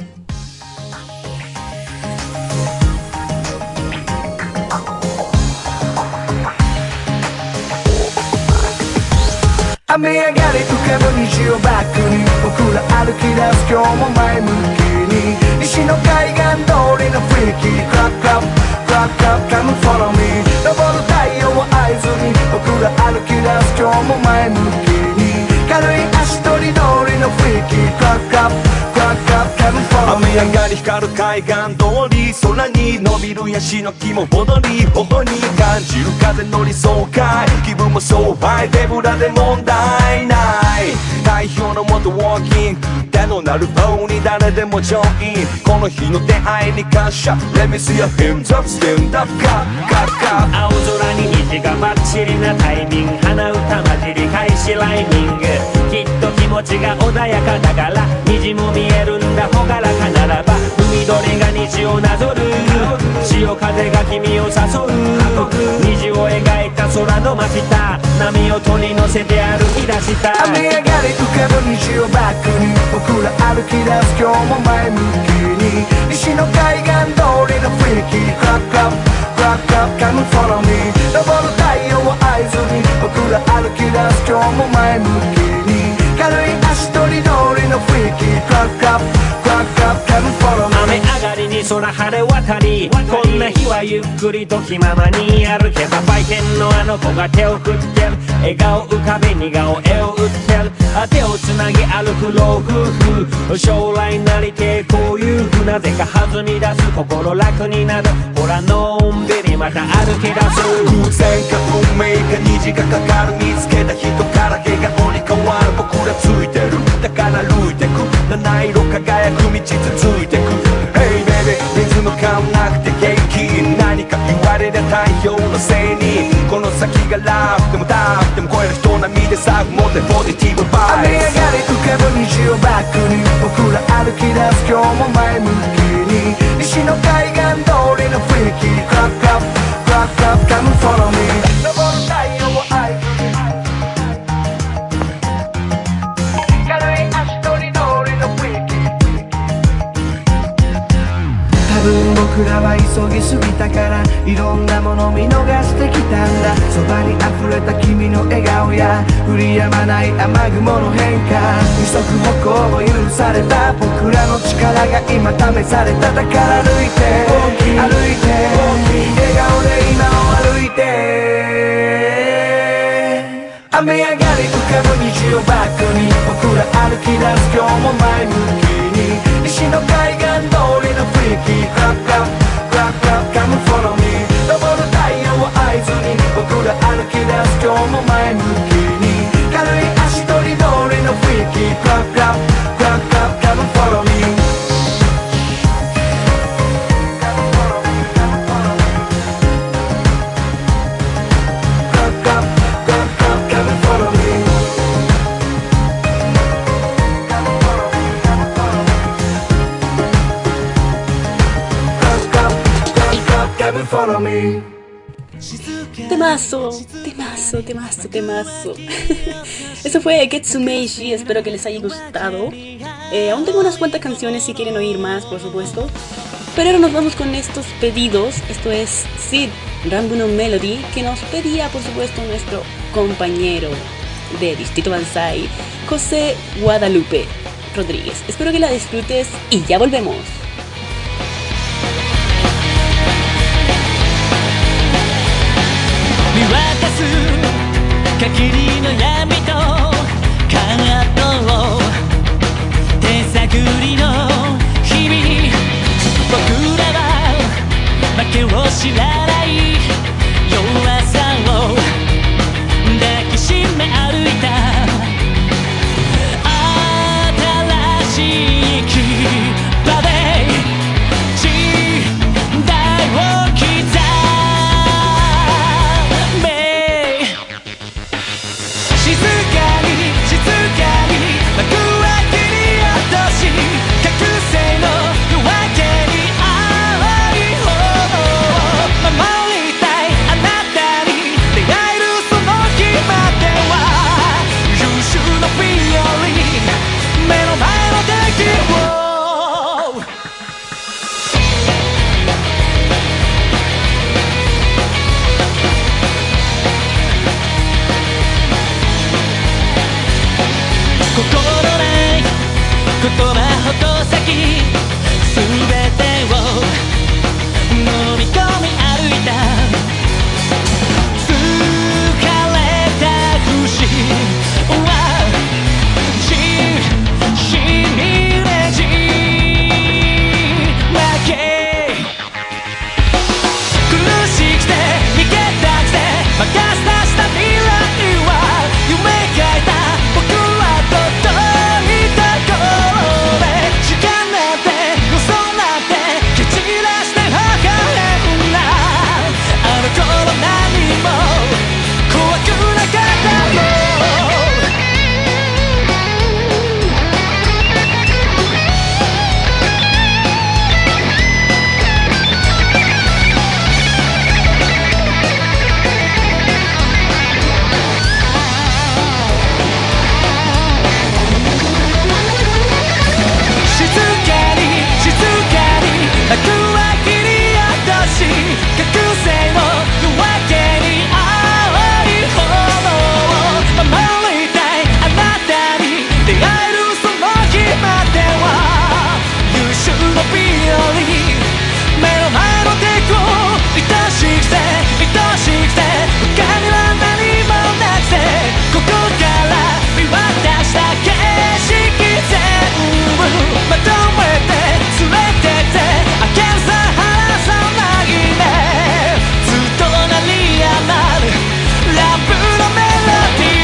雨上がり浮かぶ虹をバックに僕ら歩き出す今日も前向きに西の海岸通りの雰囲気クラックアップクラックアップ Come follow me 昇る太陽を合図に僕ら歩き出す今日も前向きに軽い足取り通りの雰囲気クラックアップクラックアップ Come follow me 雨上がり光る海岸通り空に伸びるヤシの木も踊り頬に感じる風の理想かい気分もそうハイ手ぶらで問題ない太陽の元ウォーキング手のなる方に誰でもジョインこの日の出会いに感謝 Let me see your hands up stand up カッカッカッ青空に虹がバッチリなタイミング鼻歌混じり開始ライミングきっと気持ちが穏やかだから虹も見えるんだ朗らかならば海鳥が虹をなぞる潮風が君を誘う虹を描いた空の真下波音に乗せて歩き出した雨上がり浮かぶ虹をバックに僕ら歩き出す今日も前向きに西の海岸通りの雰囲気クラックアップクラックアップ Come follow me 昇る太陽を合図に僕ら歩き出す今日も前向きに軽い足取り通りの雰囲気クラックアップクラックアップ Come follow me 雨上がりに空晴れ渡りこんな日はゆっくりと気ままに歩けば売店のあの子が手を振ってる笑顔浮かべ似顔絵を打ってる手をつなぎ歩く老夫婦将来なりてこういうふなぜか弾み出す心楽になるほらのんびりまた歩き出す偶然か運命か虹がかかる見つけた人から笑顔に変わる僕らついてるだから歩いてく七色輝く道続いてく Hey baby リズム感なくて元気何か言われた太陽のせいにこの先がラフでもダーフでも超える人並みでさ持ってポジティブバイブ雨上がり浮かぶ虹をバックに僕ら歩き出す今日も前向きに西の海岸通りの雰囲気クラックアップクラックアップ Come follow me 昇る太陽を合図に軽い足取り通りの雰囲気多分僕らは急ぎすぎたからいろんなもの見逃してきたんだそばに溢れた君の笑顔や降り止まない雨雲の変化二足歩行を許された僕らの力が今試されただから歩いて歩いて笑顔で今を歩いて雨上がり浮かぶ虹をバックに僕ら歩き出す今日も前向きに西の海岸通りの雰囲気クラックアップクラックアップ Come follow me 昇る太陽を合図に僕ら歩き出す今日も前向きに軽い足取り通りの雰囲気クラックアップクラックアップ Come follow me Follow me. Temazo, temazo, temazo, temazo. Eso fue Ketsumeishi, espero que les haya gustado. Aún tengo unas cuantas canciones si quieren oír más, por supuesto. Pero ahora nos vamos con estos pedidos. Esto es Sid Rambuno Melody, que nos pedía, por supuesto, nuestro compañero de Distrito Banzai, José Guadalupe Rodríguez. Espero que la disfrutes y ya volvemos. 渡す限りの闇とカードを手探りの日々僕らは負けを知らない弱さを抱きしめ歩いた新しい牙で時代を刻め静かに静かに幕開けに落とし覚醒の夜明けに青い炎を守りたいあなたに出会えるその日までは優秀のビオリン目の前の敵を心ない言葉ほど先全てを飲み込み歩いた疲れた節はしみねじ負け苦しくて逃げたくて任せ出した未来は夢描いた僕らと遠いところで時間なんて嘘なんて蹴散らしてはかれんなあの頃何も怖くなかったの静かに静かに幕は切り落とし覚醒の夜明けに青い炎を守りたいあなたに出会えるその日までは優秀のビオリン目の前の敵を愛しくて愛しくて他には何もなくてここから見渡した景色全部まとめて連れてってあけんさ離さないねずっと鳴りやまるラブのメロディ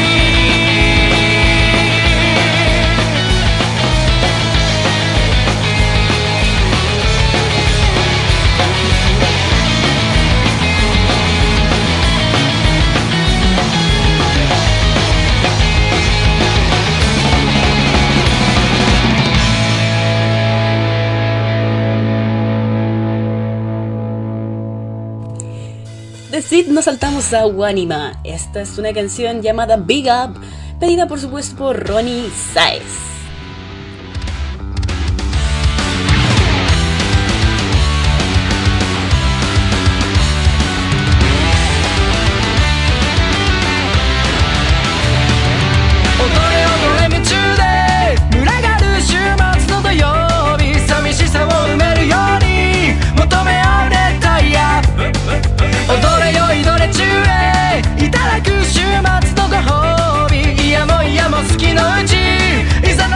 De Sid nos saltamos a Wanima. Esta es una canción llamada Big Up, pedida por supuesto por Ronnie Saez. 踊れ踊れ夢中で群がる週末の土曜日寂しさを埋めるように求め合う熱帯夜踊れよいどれ中へいただく週末のご褒美いやもいやも好きのうちいざ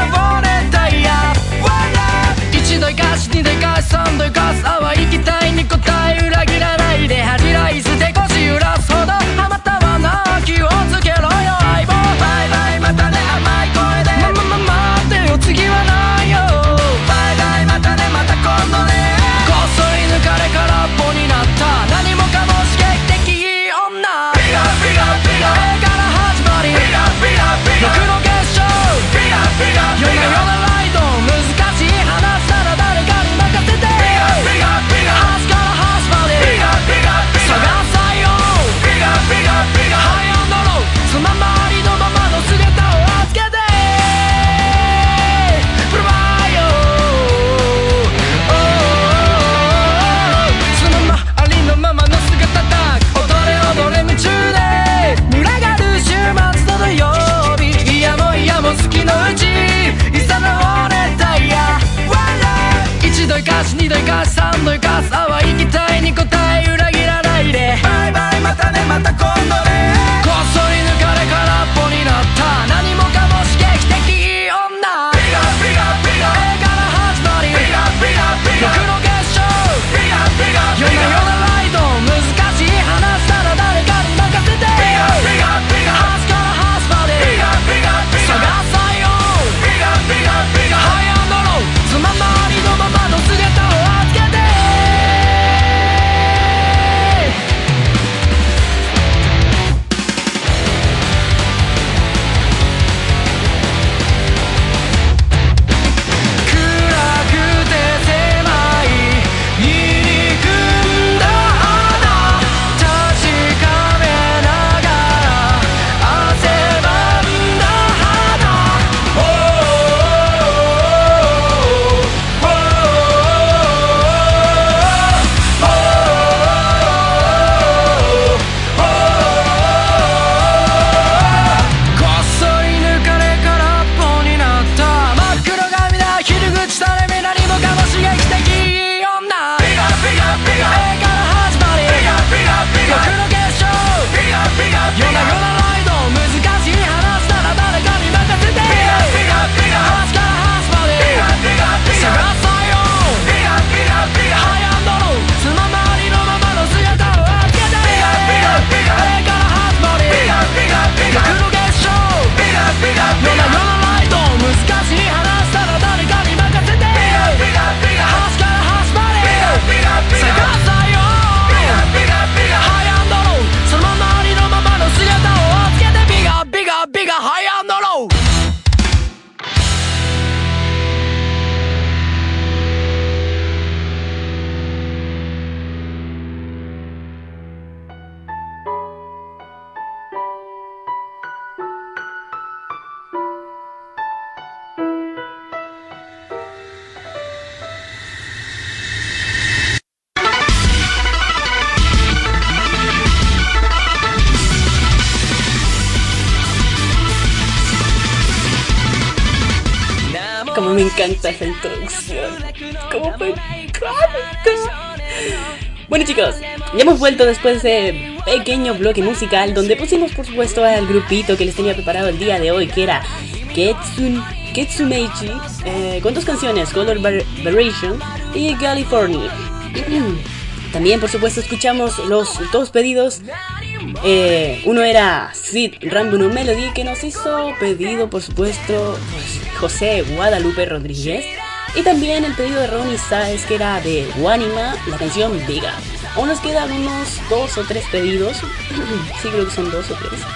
encanta esa introducción. ¡Cómo me encanta! Bueno chicos, ya hemos vuelto después de ese pequeño bloque musical donde pusimos por supuesto al grupito que les tenía preparado el día de hoy, que era Ketsumeichi, con dos canciones, Color Variation y California. También por supuesto escuchamos los dos pedidos. Uno era Sid Rambuno Melody, que nos hizo pedido por supuesto José Guadalupe Rodríguez. Y también el pedido de Ronnie Sáez, que era de Wanima, la canción Vega. Aún nos quedan unos 2 o 3 pedidos. Sí, creo que son 2 o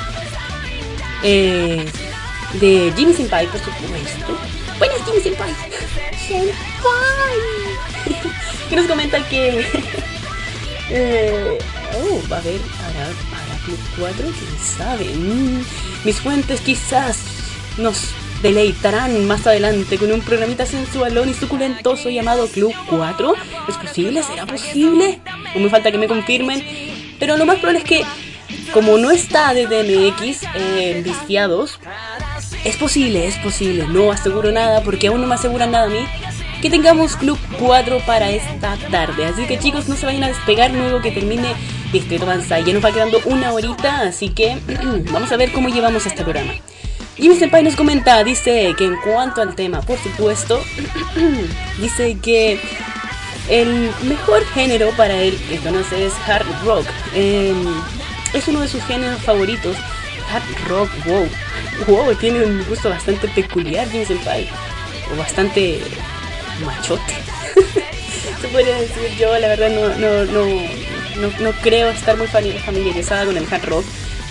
3. De Jimmy Senpai, por supuesto. Buenas, Jimmy Senpai. Senpai. Que nos comenta que... va a haber para Club 4, quién sabe. Mis fuentes quizás nos deleitarán más adelante con un programita sensualón y suculentoso llamado Club 4. ¿Es posible? ¿Será posible? No me falta que me confirmen. Pero lo más probable es que, como no está de DMX viciados, es posible. No aseguro nada porque aún no me aseguran nada a mí que tengamos Club 4 para esta tarde. Así que chicos, no se vayan a despegar luego que termine Distrito Banzai. Ya nos va quedando una horita, así que vamos a ver cómo llevamos este programa. Jimmy Senpai nos comenta, dice que en cuanto al tema, por supuesto, dice que el mejor género para él que conoce es hard rock. Es uno de sus géneros favoritos. Hard rock, wow, tiene un gusto bastante peculiar Jimmy Senpai, o bastante machote. Se podría decir. Yo la verdad no creo estar muy familiarizada con el hard rock.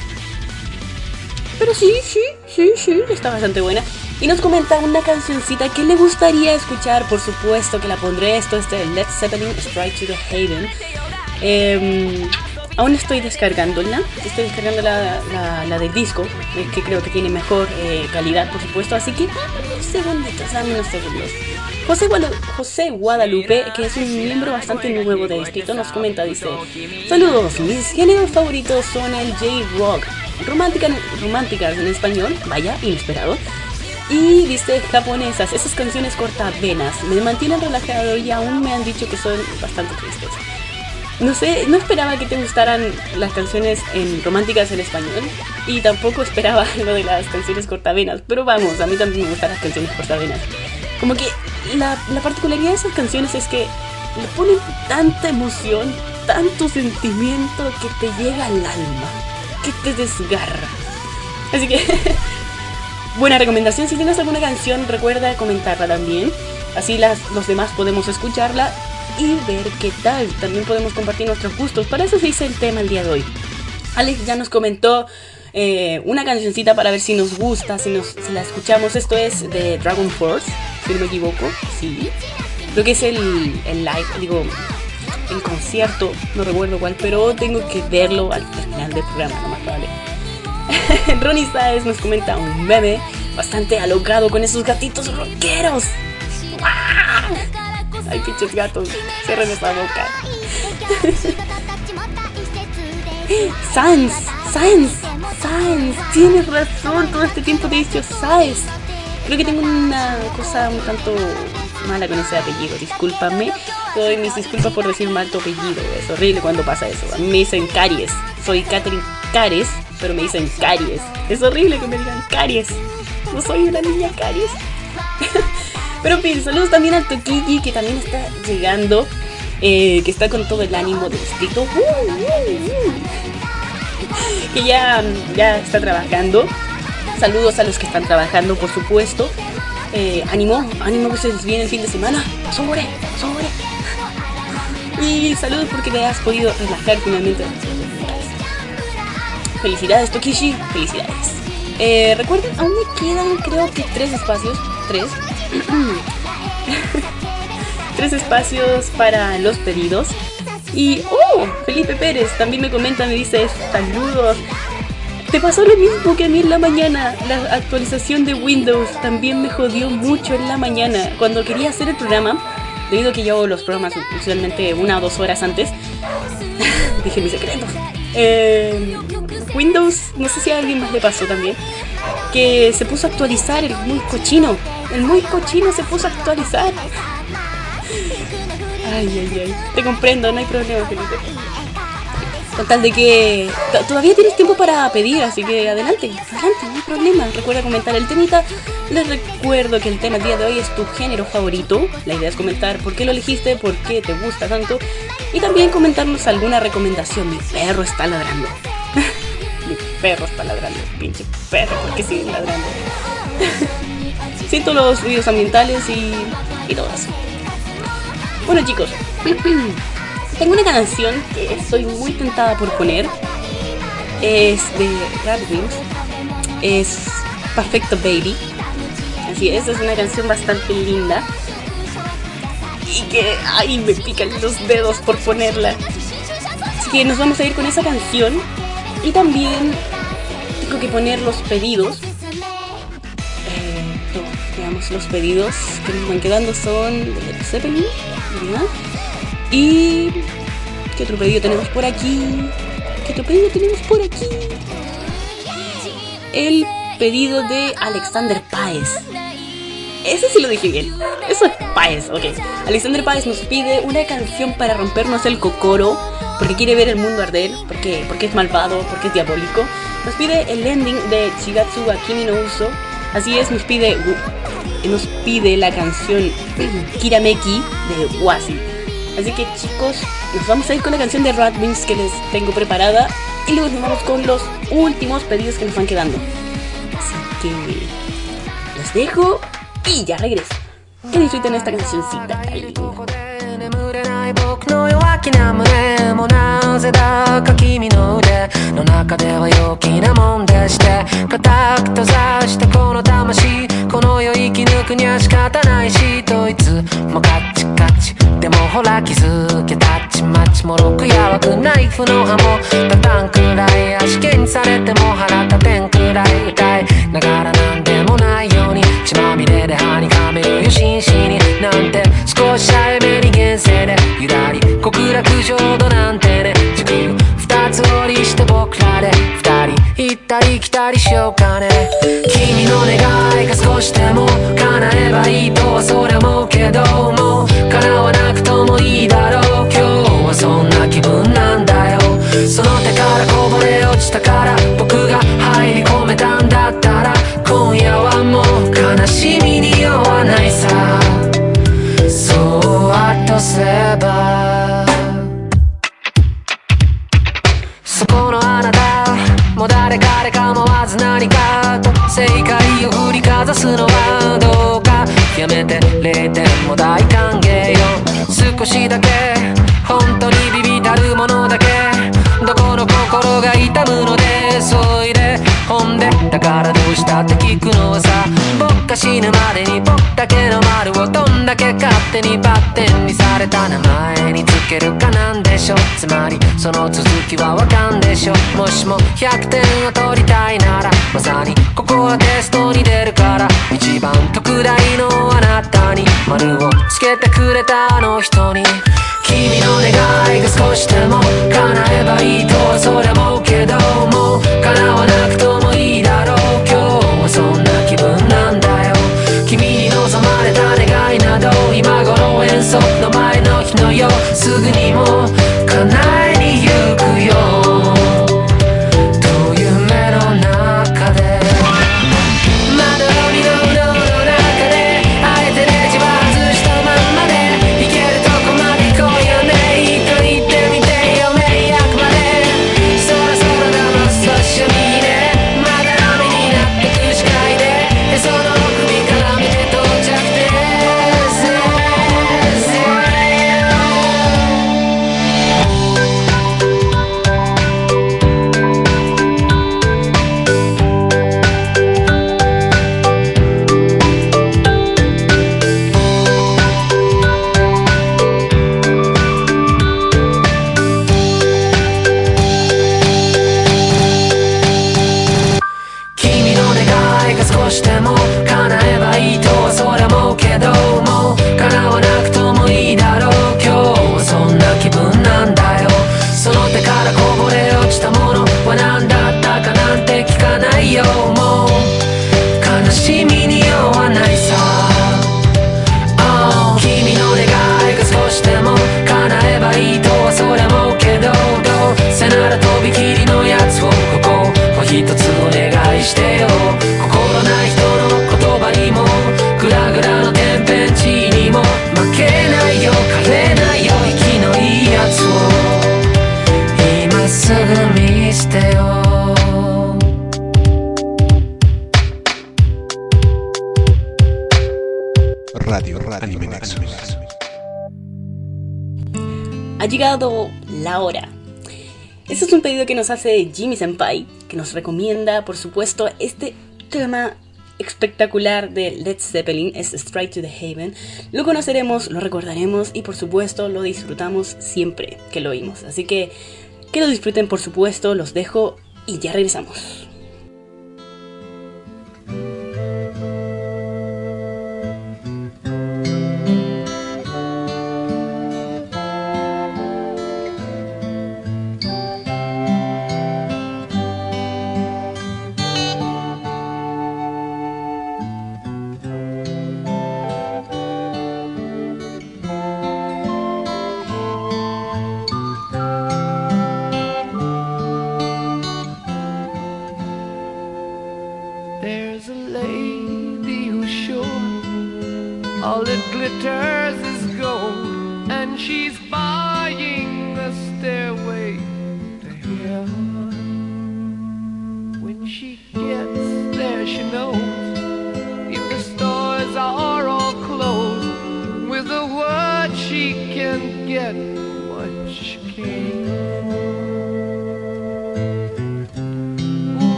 Pero sí, está bastante buena. Y nos comenta una cancioncita que le gustaría escuchar, por supuesto que la pondré. Esto es de Led Zeppelin, Straight to the Haven. Aún estoy descargándola. Estoy descargando la del disco, que creo que tiene mejor calidad, por supuesto. Así que dame unos segundos. José Guadalupe, que es un miembro bastante nuevo de Distrito, nos comenta, dice: saludos, mis géneros favoritos son el J-Rock, románticas en español, vaya, inesperado. Y dice japonesas, esas canciones cortavenas me mantienen relajado y aún me han dicho que son bastante tristes. No sé, no esperaba que te gustaran las canciones románticas en español y tampoco esperaba lo de las canciones cortavenas, pero vamos, a mí también me gustan las canciones cortavenas. Como que la particularidad de esas canciones es que le ponen tanta emoción, tanto sentimiento que te llega al alma, que te desgarra. Así que buena recomendación. Si tienes alguna canción, recuerda comentarla también, así los demás podemos escucharla y ver qué tal. También podemos compartir nuestros gustos. Para eso se hizo el tema el día de hoy. Alex ya nos comentó una cancioncita para ver si nos gusta, si la escuchamos. Esto es de Dragon Force, si no me equivoco. Sí, creo que es el live, el concierto, no recuerdo cuál, pero tengo que verlo al final del programa, no más vale. Ronnie Sáez nos comenta un meme bastante alocado con esos gatitos rockeros. Ay, pinches gatos, cierren esa boca. Sans, tienes razón, todo este tiempo te he dicho Sáez. Creo que tengo una cosa un tanto mala con ese apellido, discúlpame. Doy mis disculpas por decir mal tu apellido, es horrible cuando pasa eso. A mí me dicen Caries, soy Catherine Caries, pero me dicen Caries. Es horrible que me digan Caries, no soy una niña Caries. Pero en fin, saludos también al Toquilli, que también está llegando, que está con todo el ánimo de Distrito, que ya está trabajando. Saludos a los que están trabajando, por supuesto. Ánimo que se les viene el fin de semana. ¡Sobre! Y saludos porque te has podido relajar finalmente. Felicidades, Tokishi, felicidades. Recuerden, aún me quedan creo que 3 espacios. 3 espacios para los pedidos. Y Felipe Pérez también me comenta, me dice: saludos, te pasó lo mismo que a mí en la mañana. La actualización de Windows también me jodió mucho en la mañana cuando quería hacer el programa, debido a que yo hago los programas usualmente 1 o 2 horas antes. Dije mis secretos. Windows, no sé si a alguien más le pasó también, que se puso a actualizar el muy cochino. El muy cochino se puso a actualizar. Ay. Te comprendo, no hay problema, Felipe. Con tal de que todavía tienes tiempo para pedir, así que adelante, no hay problema. Recuerda comentar el temita. Les recuerdo que el tema del día de hoy es tu género favorito. La idea es comentar por qué lo elegiste, por qué te gusta tanto. Y también comentarnos alguna recomendación. Mi perro está ladrando. Mi perro está ladrando, pinche perro, ¿por qué siguen ladrando? Siento los ruidos ambientales y todo eso. Bueno, chicos, tengo una canción que estoy muy tentada por poner. Es de Radwimps. Es Perfecto Baby. Así es una canción bastante linda. Y que, ay, me pican los dedos por ponerla. Así que nos vamos a ir con esa canción. Y también tengo que poner los pedidos. Veamos, los pedidos que nos van quedando son de Led Zeppelin, ¿verdad? Y ¿qué otro pedido tenemos por aquí? El pedido de Alexander Páez. Ese sí lo dije bien. Eso es Páez, ok. Alexander Páez nos pide una canción para rompernos el cocoro, porque quiere ver el mundo arder, porque es malvado, porque es diabólico. Nos pide el ending de Shigatsu wa Kimi no Uso. Así es, nos pide la canción Kirameki de Wasi. Así que, chicos, nos vamos a ir con la canción de Radwimps que les tengo preparada. Y luego nos vamos con los últimos pedidos que nos van quedando. Así que los dejo y ya regreso. Que disfruten esta cancioncita linda. 眠れない僕の弱気な胸もなぜだか君の腕の中では陽気なもんでして固く閉ざしたこの魂この世生き抜くには仕方ないしといつもカチカチでもほら気づけたちまちもろくやわくナイフの刃も立たんくらい足毛にされても腹立てんくらい歌いながらなんでもないように血まみれではにかめるよ真摯になんて少し早めに現世でゆらり極楽浄土なんてね時空二つ折りして僕らで二人行ったり来たりしようかね君の願いが少しでも叶えばいいとはそりゃ思うけども叶わなくともいいだろう今日はそんな気分なんだよその手からこぼれ落ちたから僕が入り込めたんだったら今夜はもう悲しみに酔わないさそうあとすればそこのあなたもう誰彼構わず何かと正解を振りかざすのはどうかやめて0点も大歓迎よ少しだけ本当にビビたるものだけどこの心が痛むのでそいでほんでだからどうしたって聞くのはさ僕が死ぬまでに僕だけの丸をどんだけ勝手にバッテンにされた名前につけるかなんでしょつまりその続きはわかんでしょもしも100点を取りたいならまさにここはテストに出るから一番特大のあなたに丸をつけてくれたあの人に君の願いが少しでも叶えばいいとはそりゃ思うけども叶わなくともいいだろう今日はそんな気分なんだよ君に望まれた願いなど今頃遠足の前の日のよすぐにも叶えに行くよと夢の中でまだ海の中であえてねじは外したまんまで行けるとこまで来いよねいいと言ってみてよ迷惑までそろそろだもそしゃみでまだ雨になってく視界でその首から見て到着です君の願いが少しでも叶えばいいとはそりゃ思うけども叶わなくともいいだろう今日はそんな気分なんだよその手からこぼれ落ちたものは何だったかなんて聞かないよもう悲しみに酔わないさにしてよ Radio Anime Nexus. Ha llegado la hora. Este es un pedido que nos hace Jimmy Senpai, que nos recomienda, por supuesto, este tema espectacular de Led Zeppelin, es Straight to the Heaven. Lo conoceremos, lo recordaremos y por supuesto lo disfrutamos siempre que lo oímos. Así que lo disfruten, por supuesto, los dejo y ya regresamos.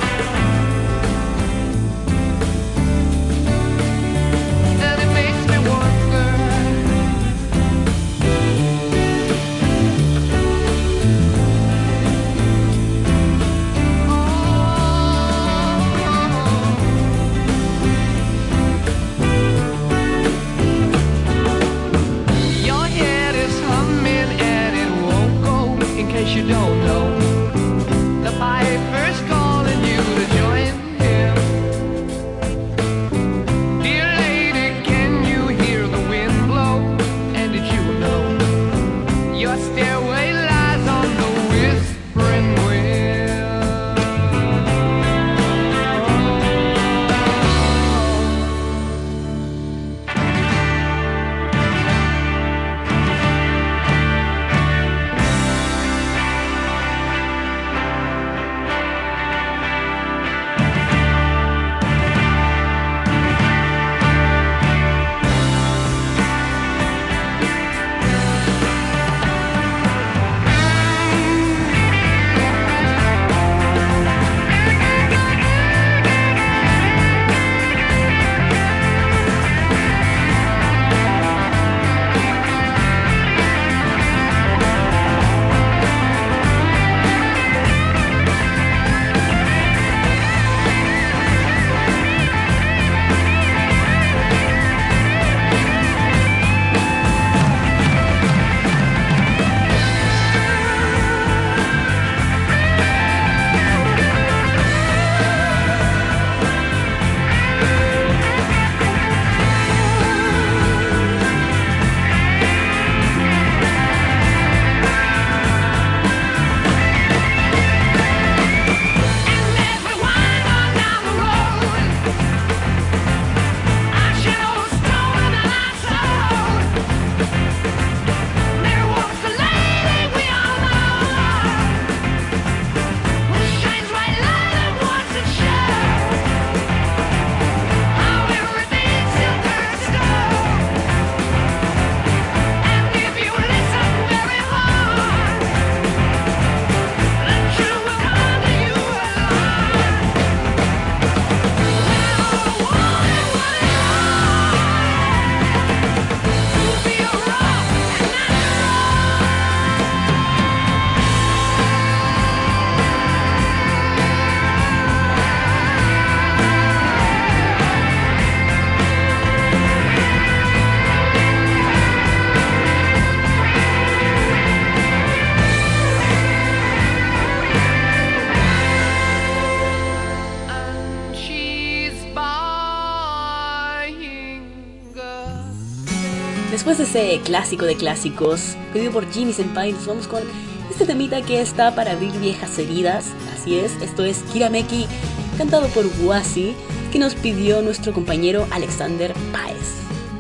And it makes me Después de ese clásico de clásicos, pedido por Jimmy Senpai, nos vamos con este temita que está para abrir viejas heridas. Así es, esto es Kirameki, cantado por Wasi, que nos pidió nuestro compañero Alexander Páez.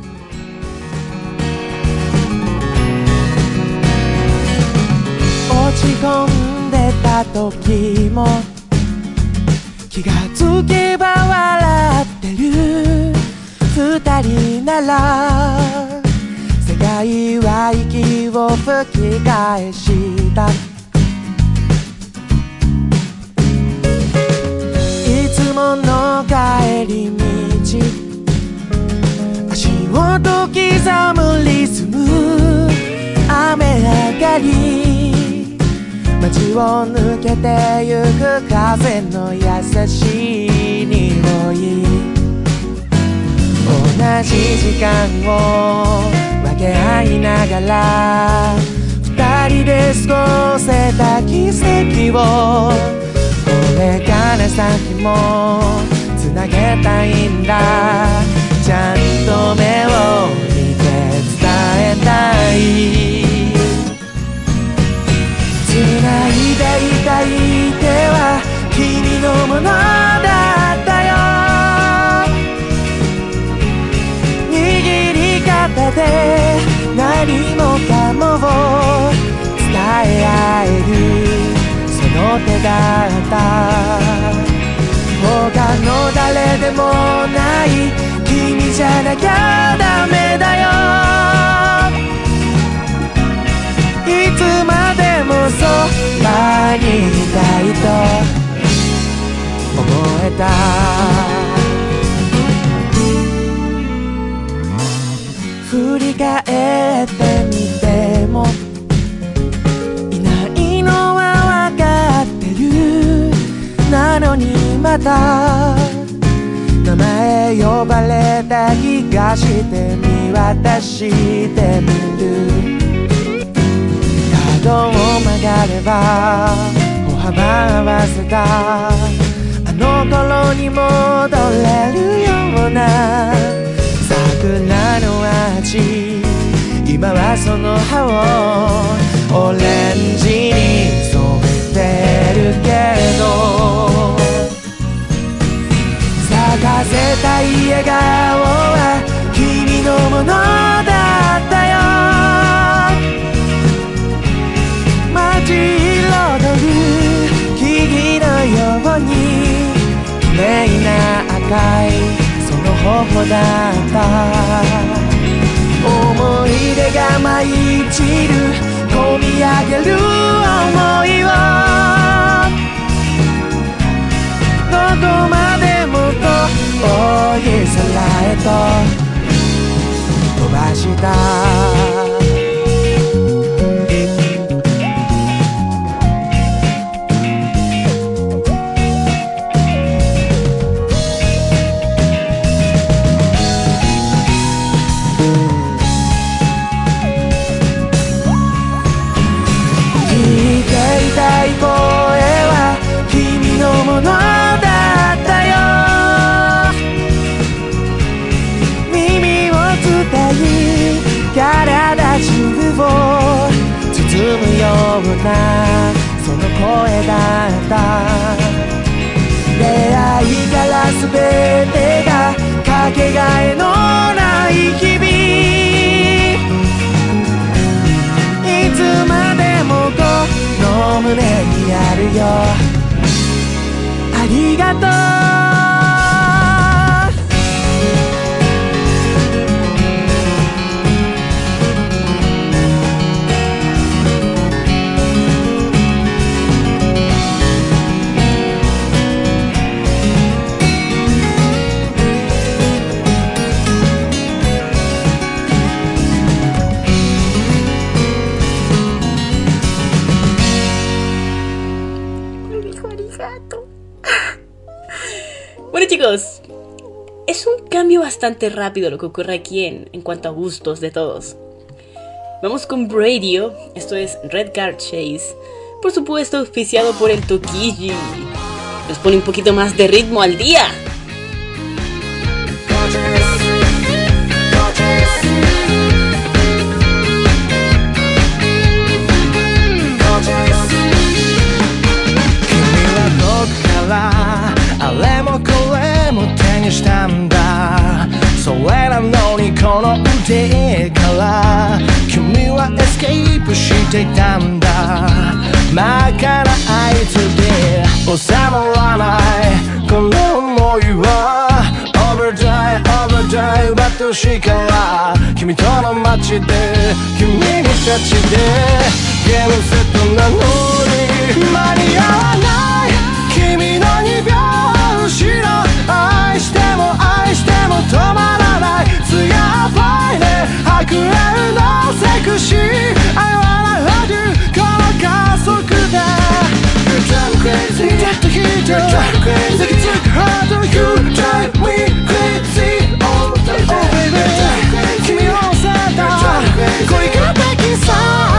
落ち込んでた時も気がつけば笑ってる二人なら世界は息を吹き返したいつもの帰り道足音刻むリズム雨上がり街を抜けてゆく風の優しい匂い同じ時間を分け合いながら二人で過ごせた奇跡をこれから先もつなげたいんだちゃんと目を見て伝えたい繋いでいたい手は君のものだったよ握り方で何もかもを伝え合えるその手だった他の誰でもない君じゃなきゃダメだよいつまでもそばにいたいと思えた振り返ってみてもいないのは分かってるなのにまた名前呼ばれた気がして見渡してみる角を曲がれば歩幅合わせたあの頃に戻れるような桜の味今はその葉をオレンジに染めてるけど咲かせたい笑顔は君のものだったよ街彩る木々のように綺麗な赤いその頬だった思い出が舞い散る込み上げる想いをどこまでも遠い空へと飛ばした声は君のものだったよ耳を伝い体中を包むようなその声だった出会いから全てがかけがえのない日々いつまでも胸にあるよありがとう Bueno chicos, es un cambio bastante rápido lo que ocurre aquí en cuanto a gustos de todos. Vamos con Radio, esto es Red Card Chase, por supuesto auspiciado por el Tokiji. Nos pone un poquito más de ritmo al día. この腕から君はエスケープしてたんだ。真っ赤な合図で収まらないこの想いはOverdrive 奪ってほしいから君との街で君にたちでゲームセットなのに間に合わない君の2秒後ろ愛しても止まらない艶ファイで白煙のセクシー I wanna hold you この加速で You drive me crazy デッドヒート You drive me crazy 突きつくハート You drive me crazy Oh baby 君を乗せた恋敵さ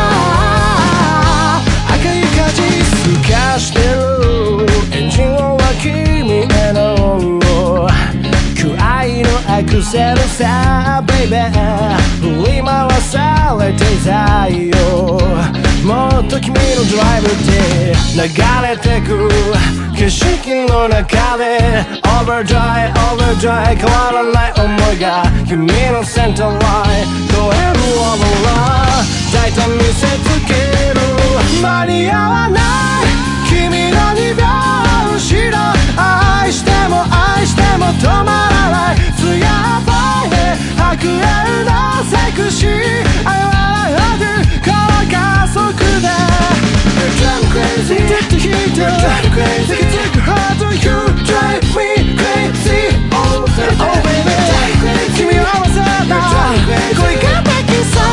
赤い舵透かしてるエンジン音は君への愛のアクセルさ Baby 振り回されていたいよもっと君のドライブで流れてく景色の中で Overdrive 変わらない想いが君のセンターライン越える Overrun 大胆見せつける間に合わない君の2秒後ろ愛しても止まらない艶ファイで白煙のセクシー I wanna hold you この加速で You drive me crazy デッドヒート You drive me crazy 突きつくハート You drive me crazy Oh baby 君を合わせた恋敵さ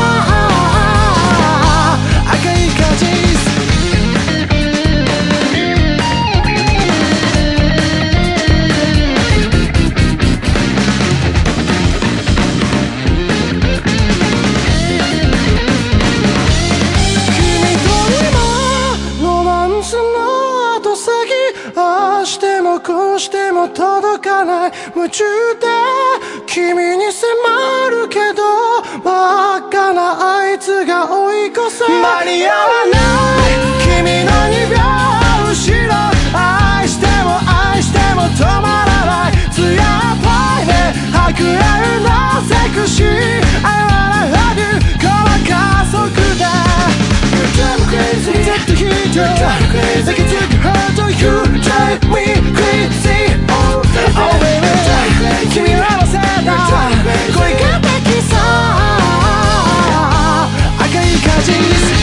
赤い舵こうしても届かない夢中で君に迫るけど真っ赤なあいつが追い越せ間に合わない君の2秒後ろ愛しても止まらない艶ファイで白煙のセクシー I wanna hold you この加速で You drive me crazy デッドヒート You drive me crazy 突きつくハート You drive me crazy Oh baby 君を合わせた恋敵さ赤い舵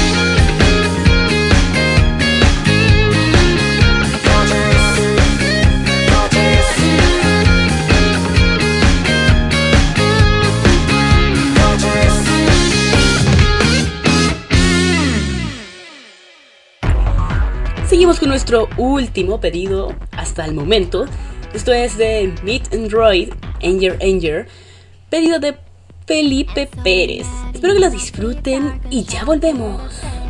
Seguimos con nuestro último pedido hasta el momento. Esto es de Meet Android, Anger, pedido de Felipe Pérez. Espero que lo disfruten y ya volvemos.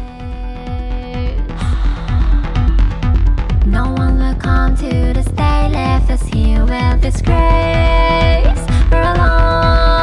No one will come to the state, left us here with disgrace. We're alone.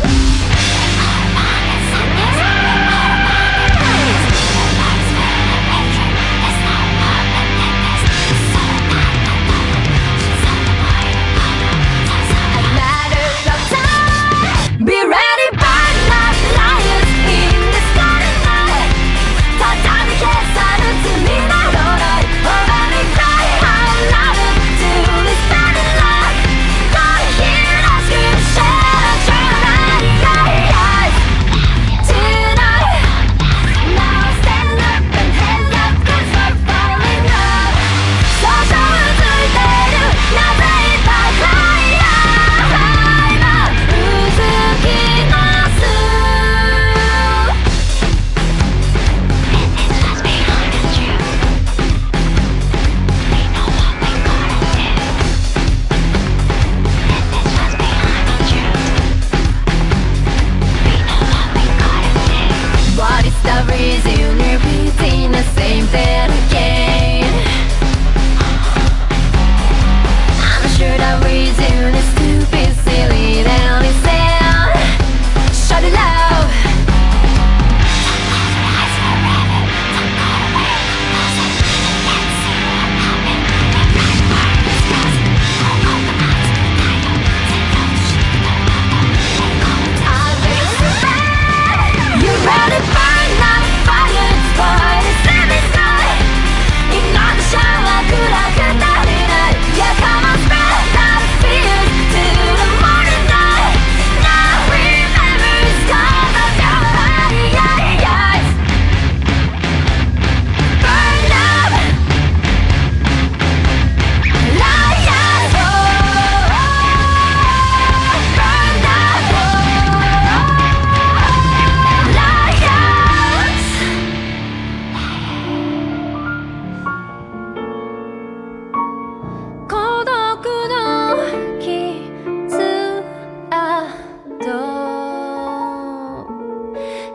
Be ready, but not liars in the sky tonight. Tatami kesaru tsumi naronai. Over me cry out loud to the starting light. Gotta hear us scream, shout.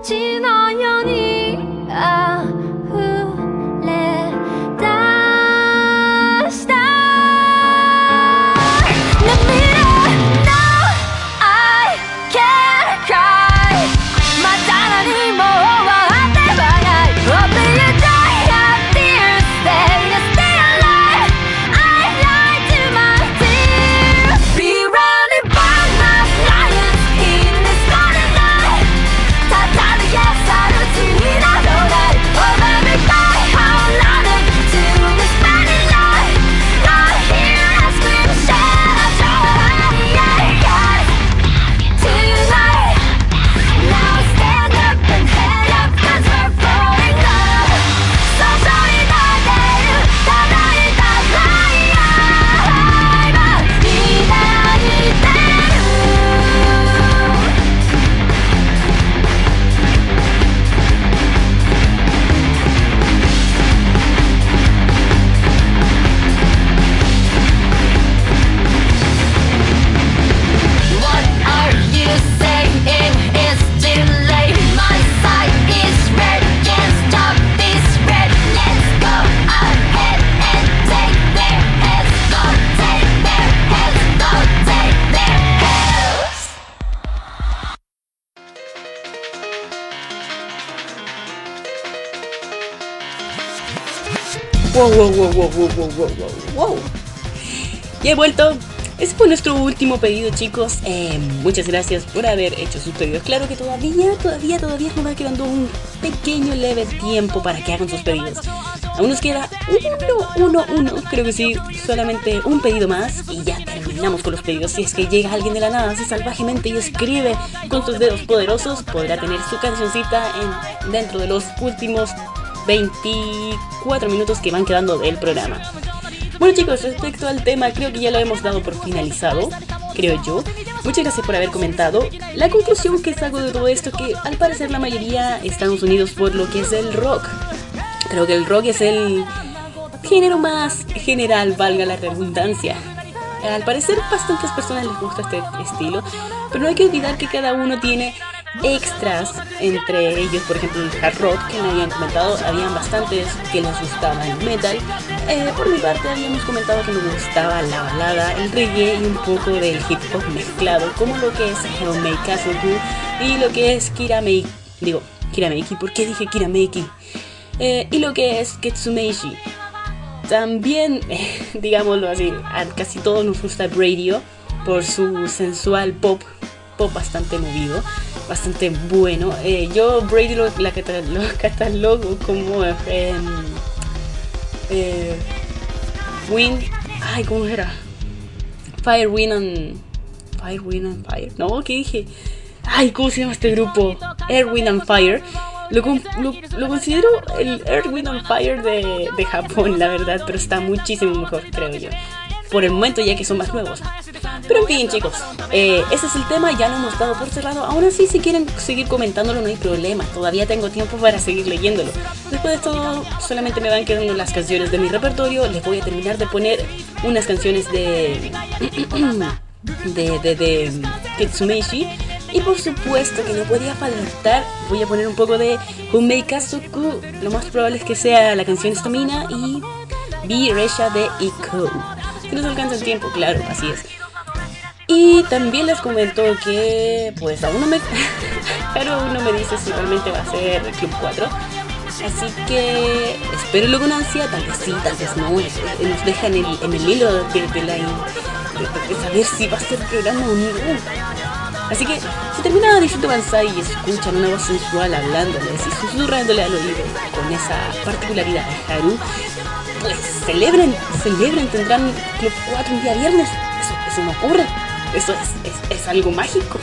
血のように溢れ出した涙 No I can't cry まだ何も終わってはない Open your die have tears Stay alive I lie to my tears Be running by my lions in this golden night ただの優しいになどない Over me by how running to this mighty light Not here I scream shout I try yeah Tonight Now stand up and head up cause we're falling up So sorry that day 叩いたライアー抱いてるWhat are you saying? It's too late. My side is red. Can't stop this red. Let's go ahead and take their heads. Go take their heads. Go take their heads. Wow. Y he vuelto. Ese fue nuestro último pedido, chicos. Muchas gracias por haber hecho sus pedidos. Claro que todavía nos va quedando un pequeño leve tiempo para que hagan sus pedidos. Aún nos queda uno, creo que sí, solamente un pedido más y ya terminamos con los pedidos. Si es que llega alguien de la nada así salvajemente y escribe con sus dedos poderosos, podrá tener su cancioncita dentro de los últimos 24 minutos que van quedando del programa. Bueno, chicos, respecto al tema, creo que ya lo hemos dado por finalizado, creo yo. Muchas gracias por haber comentado. La conclusión que saco de todo esto es que al parecer la mayoría estamos unidos por lo que es el rock. Creo que el rock es el género más general, valga la redundancia. Al parecer bastantes personas les gusta este estilo, pero no hay que olvidar que cada uno tiene extras, entre ellos por ejemplo el hard rock que me habían comentado, habían bastantes que les gustaba el metal. Por mi parte habíamos comentado que me gustaba la balada, el reggae y un poco del hip hop mezclado, como lo que es Hello Kazoku y lo que es Kirameiki, ¿por qué dije Kirameiki? Y lo que es Ketsumeishi. También, digámoslo así, a casi todos nos gusta Radio por su sensual pop bastante movido, bastante bueno. Yo Brady lo catalogo como Wind, ¿cómo era? Fire, Wind and Fire. No, ¿qué dije? ¿Cómo se llama este grupo? Air, Wind and Fire. Lo considero el Earth, Wind and Fire de Japón, la verdad, pero está muchísimo mejor, creo yo. Por el momento, ya que son más nuevos. Pero en fin, chicos, ese es el tema, ya lo hemos dado por cerrado. Aún así, si quieren seguir comentándolo, no hay problema. Todavía tengo tiempo para seguir leyéndolo. Después de esto, solamente me van quedando las canciones de mi repertorio. Les voy a terminar de poner unas canciones de Ketsumeishi. Y por supuesto que no podía faltar, voy a poner un poco de Humei Kazoku. Lo más probable es que sea la canción Stamina y Be Resha de Iko. Si nos alcanza el tiempo, claro, así es. Y también les comento que pues aún no me dice si realmente va a ser Club 4. Así que espérenlo con ansia, tal vez sí, tal vez no. Nos dejan en el hilo de saber si va a ser programa o no. Así que si termina Distrito Banzai y escuchan una voz sensual hablándoles y susurrándole al oído con esa particularidad de Haru, pues celebren, tendrán Club 4 un día viernes. Eso no ocurre, eso es algo mágico.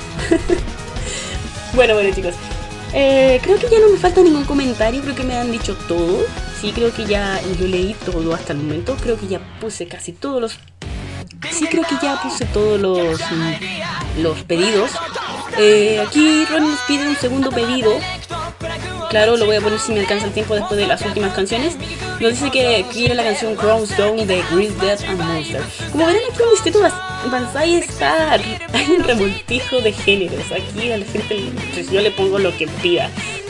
Bueno chicos, creo que ya no me falta ningún comentario, creo que me han dicho todo. Sí, creo que ya lo leí todo hasta el momento, creo que ya puse casi todos los... Sí, creo que ya puse todos los pedidos. Aquí Ronnie nos pide un segundo pedido. Claro, lo voy a poner si me alcanza el tiempo después de las últimas canciones. nos dice que quiere la canción Crownstone de Grease, Death and Monster. Como verán, aquí en Distrito Banzai hay un revoltijo de géneros. Aquí a la gente, pues, yo le pongo lo que pida.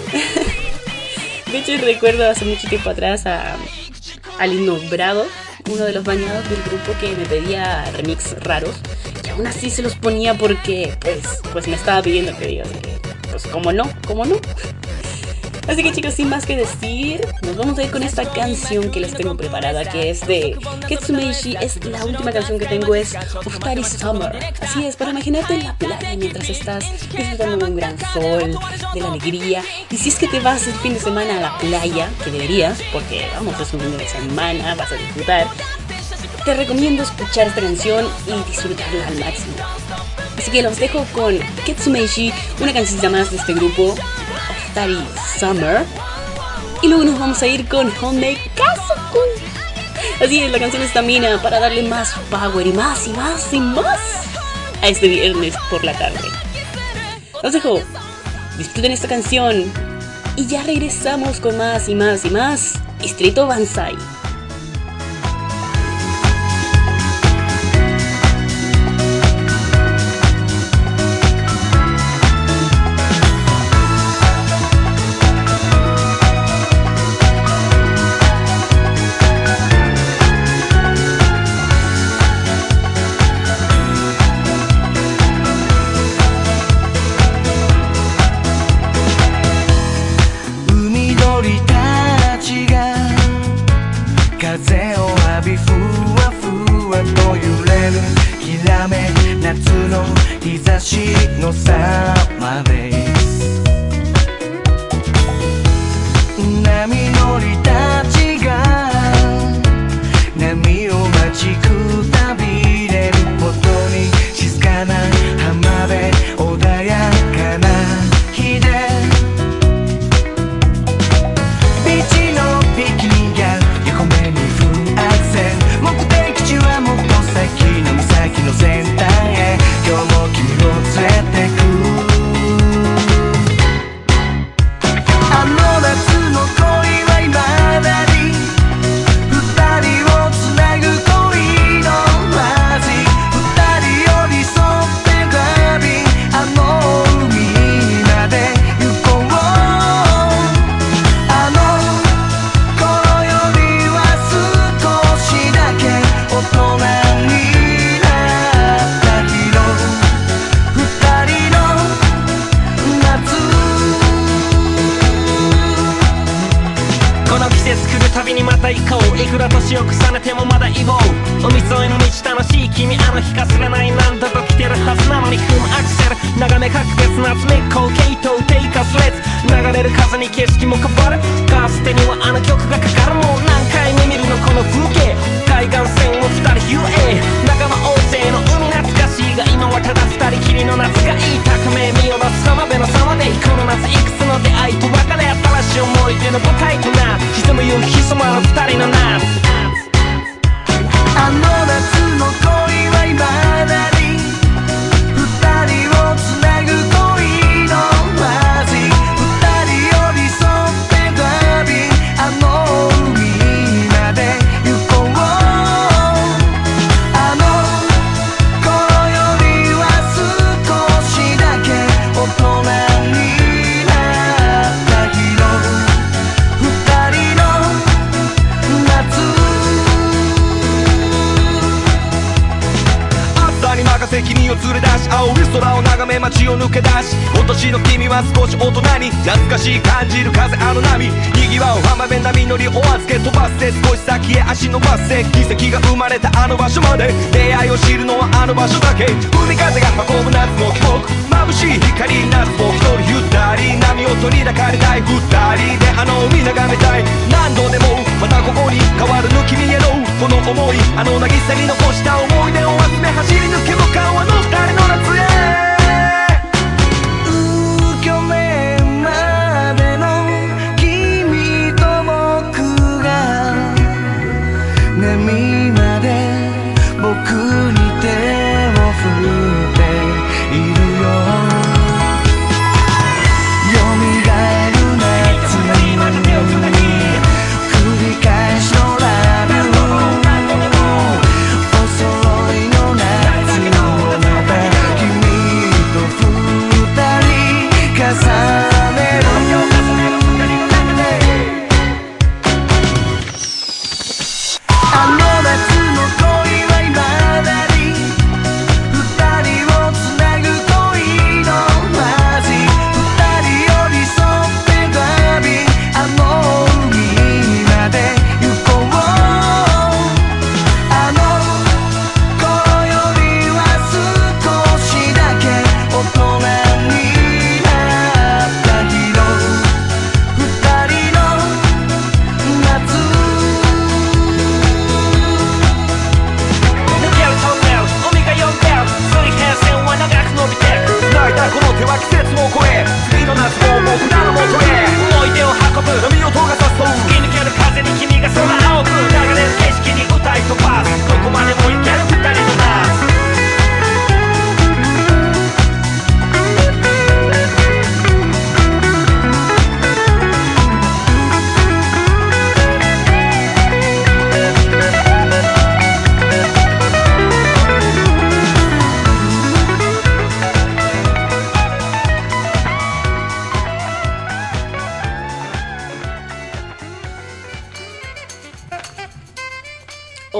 De hecho, recuerdo hace mucho tiempo atrás al innombrado, uno de los bañados del grupo, que me pedía remix raros, y aún así se los ponía porque pues me estaba pidiendo el pedido, así que pues cómo no. Así que chicos, sin más que decir, nos vamos a ir con esta canción que les tengo preparada, que es de Ketsumeshi. Es la última canción que tengo, es Oftari Summer. Así es, para imaginarte en la playa mientras estás disfrutando de un gran sol, de la alegría. Y si es que te vas el fin de semana a la playa, que deberías, porque vamos, es un fin de semana, vas a disfrutar, te recomiendo escuchar esta canción y disfrutarla al máximo. Así que los dejo con Ketsumeshi, una cancioncita más de este grupo, Oftari Summer. Y luego nos vamos a ir con Honde Kazu-kun. Así es, la canción está mina para darle más power y más a este viernes por la tarde. Los dejo, disfruten esta canción y ya regresamos con más Distrito Banzai.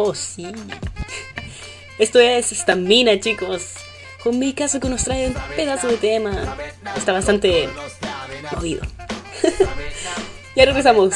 Oh, sí. Esto es Stamina, chicos. Con mi caso que nos trae un pedazo de tema. Está bastante movido. Ya regresamos.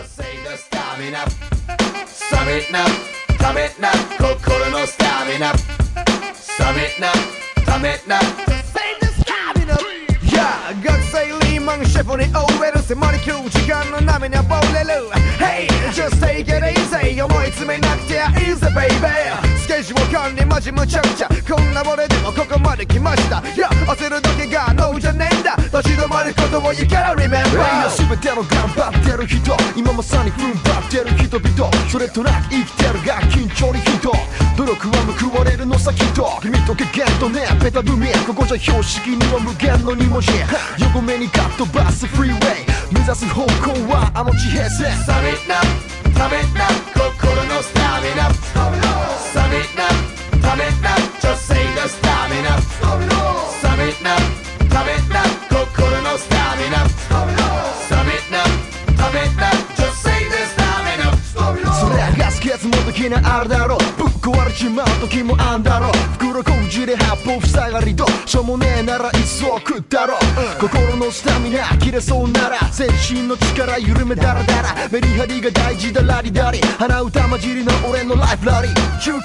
셰프니 오해를 세머리 큐 시간은 남이 냐 볼래루 Hey just take it easy思い詰めなくてeasy babyスケジュール管理マジむちゃくちゃこんな俺でもここまで来ました Yeah 焦るだけがノーじゃねえんだ立ち止まることを You gotta remember 全ての頑張ってる人今まさに踏ん張ってる人々それとなく生きてるが緊張にヒント努力は報われるのさきっと君とけゲンとねベタ踏みここじゃ標識には無限の2文字横目にカットバスフリーウェイ目指す方向はあの地平線スタミナためな心のスタミナスタミナためな Just say the スタミナスタミナためな心のスタミナスタミナためな Just say the スタミナそれがスケツも時にあるだろうぶっ壊れちまう時もあんだろう袋小路で八方塞がりとしょうもねえなら一層食ったろ心のスタミナ切れそうなら全身の力緩めだらだらメリハリが大事だラリダリ鼻歌混じりの俺のライフラリー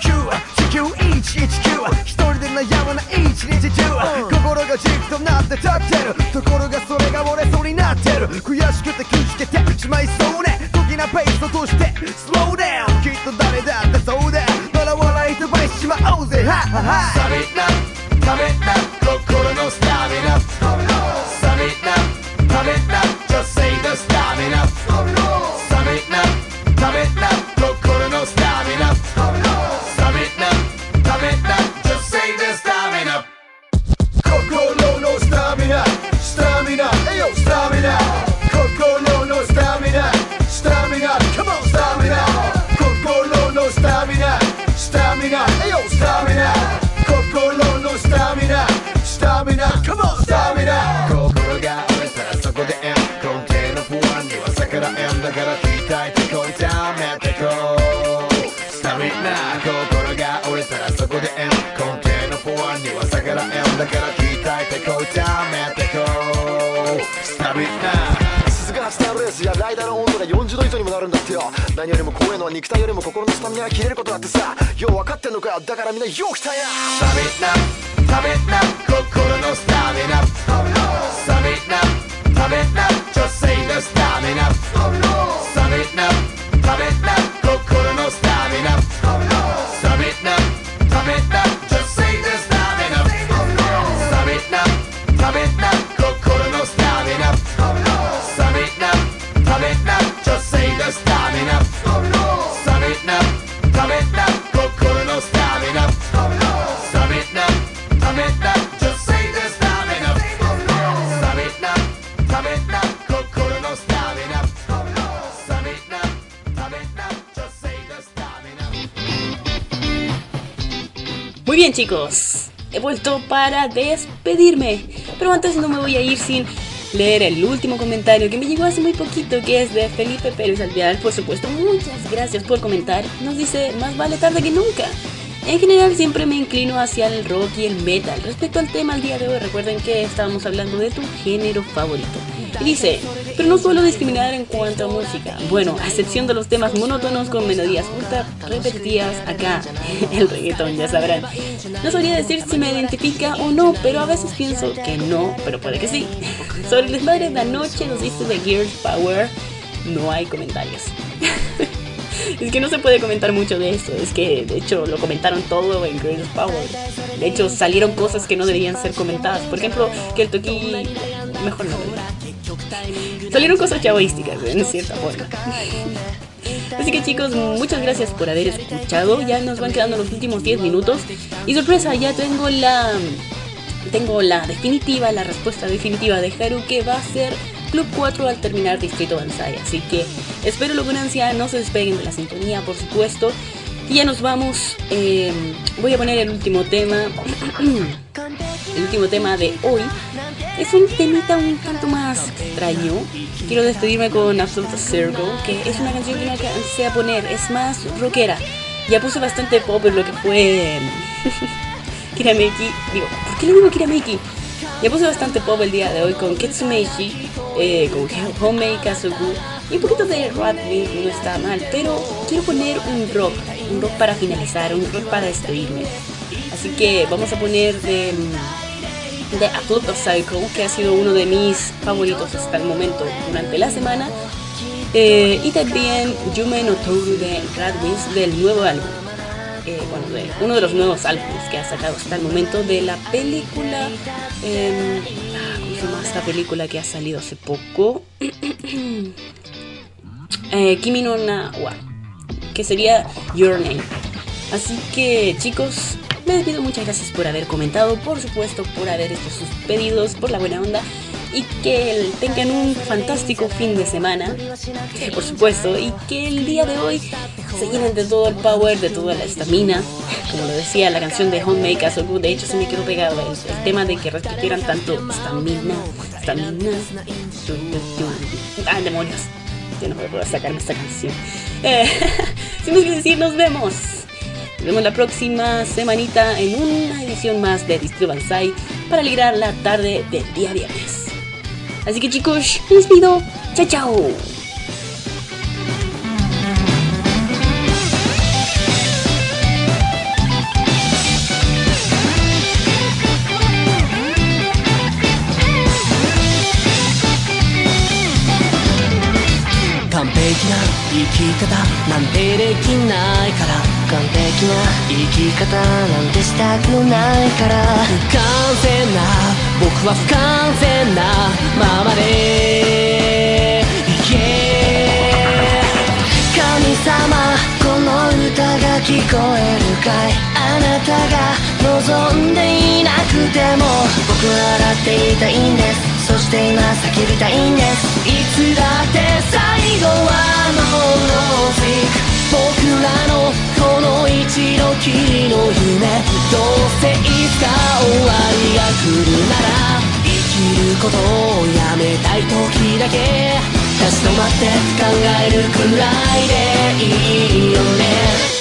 9919一人で悩まない一日中心がじっとなって立ってるところがそれが折れそうになってる悔しくてくじけてしまいそうね時なペース落としてスローダウンきっと誰だってそうだなら笑い飛ばしちまおうぜはははスタミナためな心のスタミナスタミナためな Just say the スタミナスタミナためな心のスタミナスタミナためな Just say the スタミナ心のスタミナスタミナエヨスタミナ心のスタミナスタミナ Come on スタミナ心のスタミナスタミナエヨスタミナ心のスタミナスタミナ Come on スタミナ心が折れたらそこで根底の不安には逆らえんだから鍛えてこいためてこスタミナ心が折れたらそこで根底の不安には逆らえんだから鍛えてこいためてこスタミナ鈴が走ったレースやライダーの温度が40度以上にもなるんだってよ何よりも怖いのは肉体よりも心のスタミナが切れることだってさよう分かってんのかだからみんなよう来たやスタミナためな心のスタミナスタミナためな Just say the スタミナスタミナためな心のスタミナスタミナためな Just say the スタミナスタミナためな心のスタミナスタミナためな Just say the スタミナスタミナためな心のスタミナスタミナためな Just say the スタミナスタミナためな心のスタミナスタミナためな Just say the スタミナ Muy bien, chicos, he vuelto para despedirme, pero antes no me voy a ir sin leer el último comentario que me llegó hace muy poquito, que es de Felipe Pérez Alvear. Por supuesto, muchas gracias por comentar. Nos dice, más vale tarde que nunca. En general siempre me inclino hacia el rock y el metal. Respecto al tema al día de hoy, recuerden que estábamos hablando de tu género favorito. Y dice, pero no suelo discriminar en cuanto a música. Bueno, a excepción de los temas monótonos con melodías ultra repetitivas, acá el reggaetón, ya sabrán. No sabría decir si me identifica o no, pero a veces pienso que no, pero puede que sí. Sobre el desmadre de anoche nos dice de Girls Power, no hay comentarios. Es que no se puede comentar mucho de esto, es que de hecho lo comentaron todo en Girls Power. De hecho salieron cosas que no deberían ser comentadas, por ejemplo que el Toki... mejor no, ¿verdad? Salieron cosas chavoísticas en cierta forma. Así que chicos, muchas gracias por haber escuchado. Ya nos van quedando los últimos 10 minutos. Y sorpresa, ya tengo la definitiva, la respuesta definitiva de Haru, que va a ser Club 4 al terminar Distrito Banzai. Así que espero con ansia, no se despeguen de la sintonía, por supuesto. Y ya nos vamos. Voy a poner el último tema. El último tema de hoy. Es un temita un tanto más extraño. Quiero despedirme con Absolute Circle, que es una canción que no alcancé a poner, es más rockera. Ya puse bastante pop en lo que fue Kirameki. Digo, ¿por qué le digo Kirameki? Ya puse bastante pop el día de hoy con Ketsumeiji, con Homei Kazoku y un poquito de Radwimp, no está mal, pero quiero poner un rock para finalizar, un rock para despedirme. Así que vamos a poner de A Pluto Cycle, que ha sido uno de mis favoritos hasta el momento durante la semana, y también Yume no Toru de Radwimp del nuevo álbum. Bueno, de uno de los nuevos álbumes que ha sacado hasta el momento de la película. ¿Cómo se llama esta película que ha salido hace poco? Kimi no Na wa, que sería Your Name. Así que, chicos, me despido. Muchas gracias por haber comentado, por supuesto, por haber hecho sus pedidos, por la buena onda. Y que tengan un fantástico fin de semana, por supuesto, y que el día de hoy se llenen de todo el power, de toda la estamina, como lo decía la canción de Homei Kazoku. De hecho se me quedó pegado el tema de que repitieran tanto estamina. Ah, demonios, yo no voy a poder sacarme esta canción. Sin más que decir, nos vemos la próxima semanita en una edición más de Distrito Banzai para alegrar la tarde del día viernes. Así que, chicos, me despido. Chao, chao. 完璧な生き方なんてできないから、完璧な生き方なんてしたくないから、不完全な僕は不完全なままでいけ。神様、この歌が聞こえるかい。あなたが望んでいなくても僕は笑っていたいんです。そして今叫びたいんです。いつだって最後はノーロジック。僕らのこの一度きりの夢、どうせいつか終わりが来るなら、生きることをやめたい時だけ立ち止まって考えるくらいでいいよね。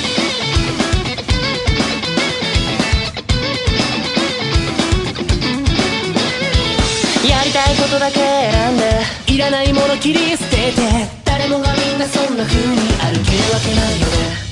やりたいことだけ選んで、いらないもの切り捨てて、誰もがみんなそんな風に歩けるわけないよね。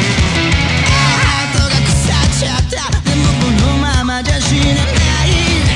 じゃ死ねない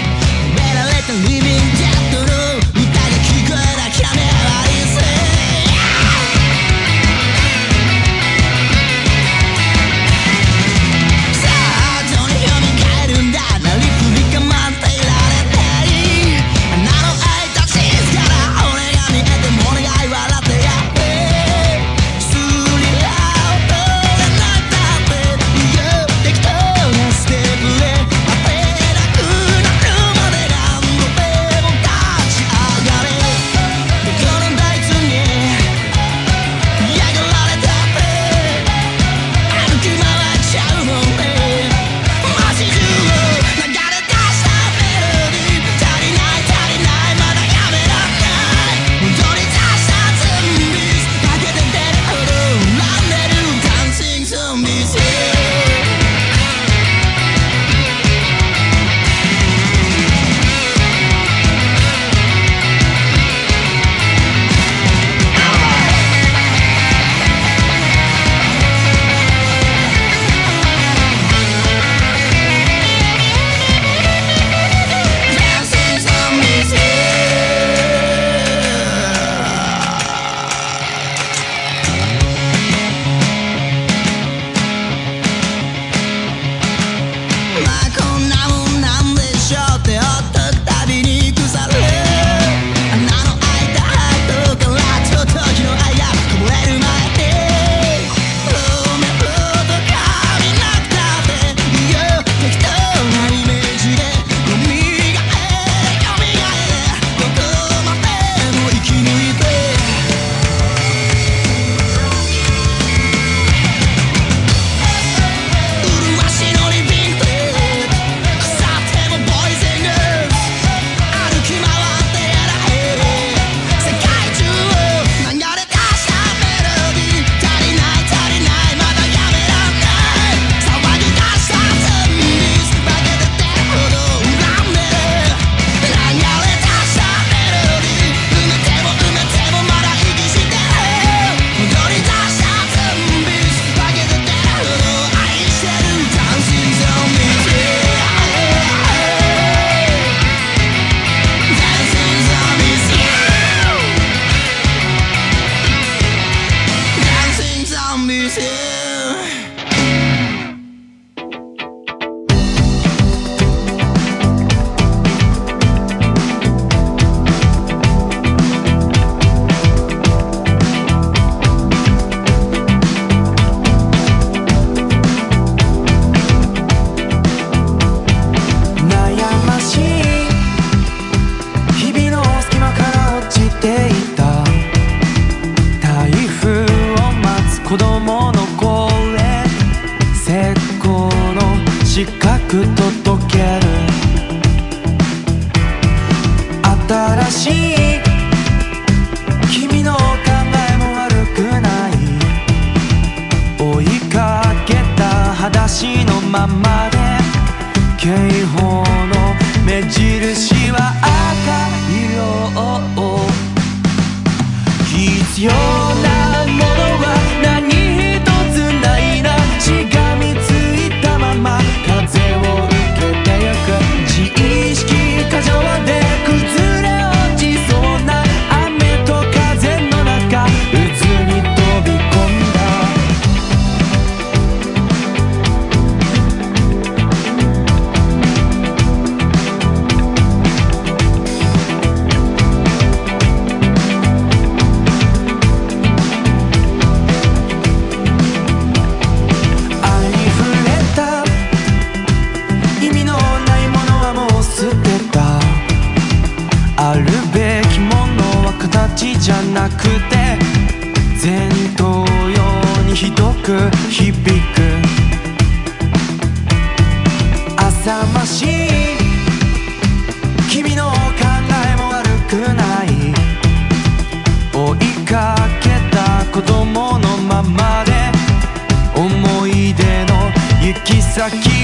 先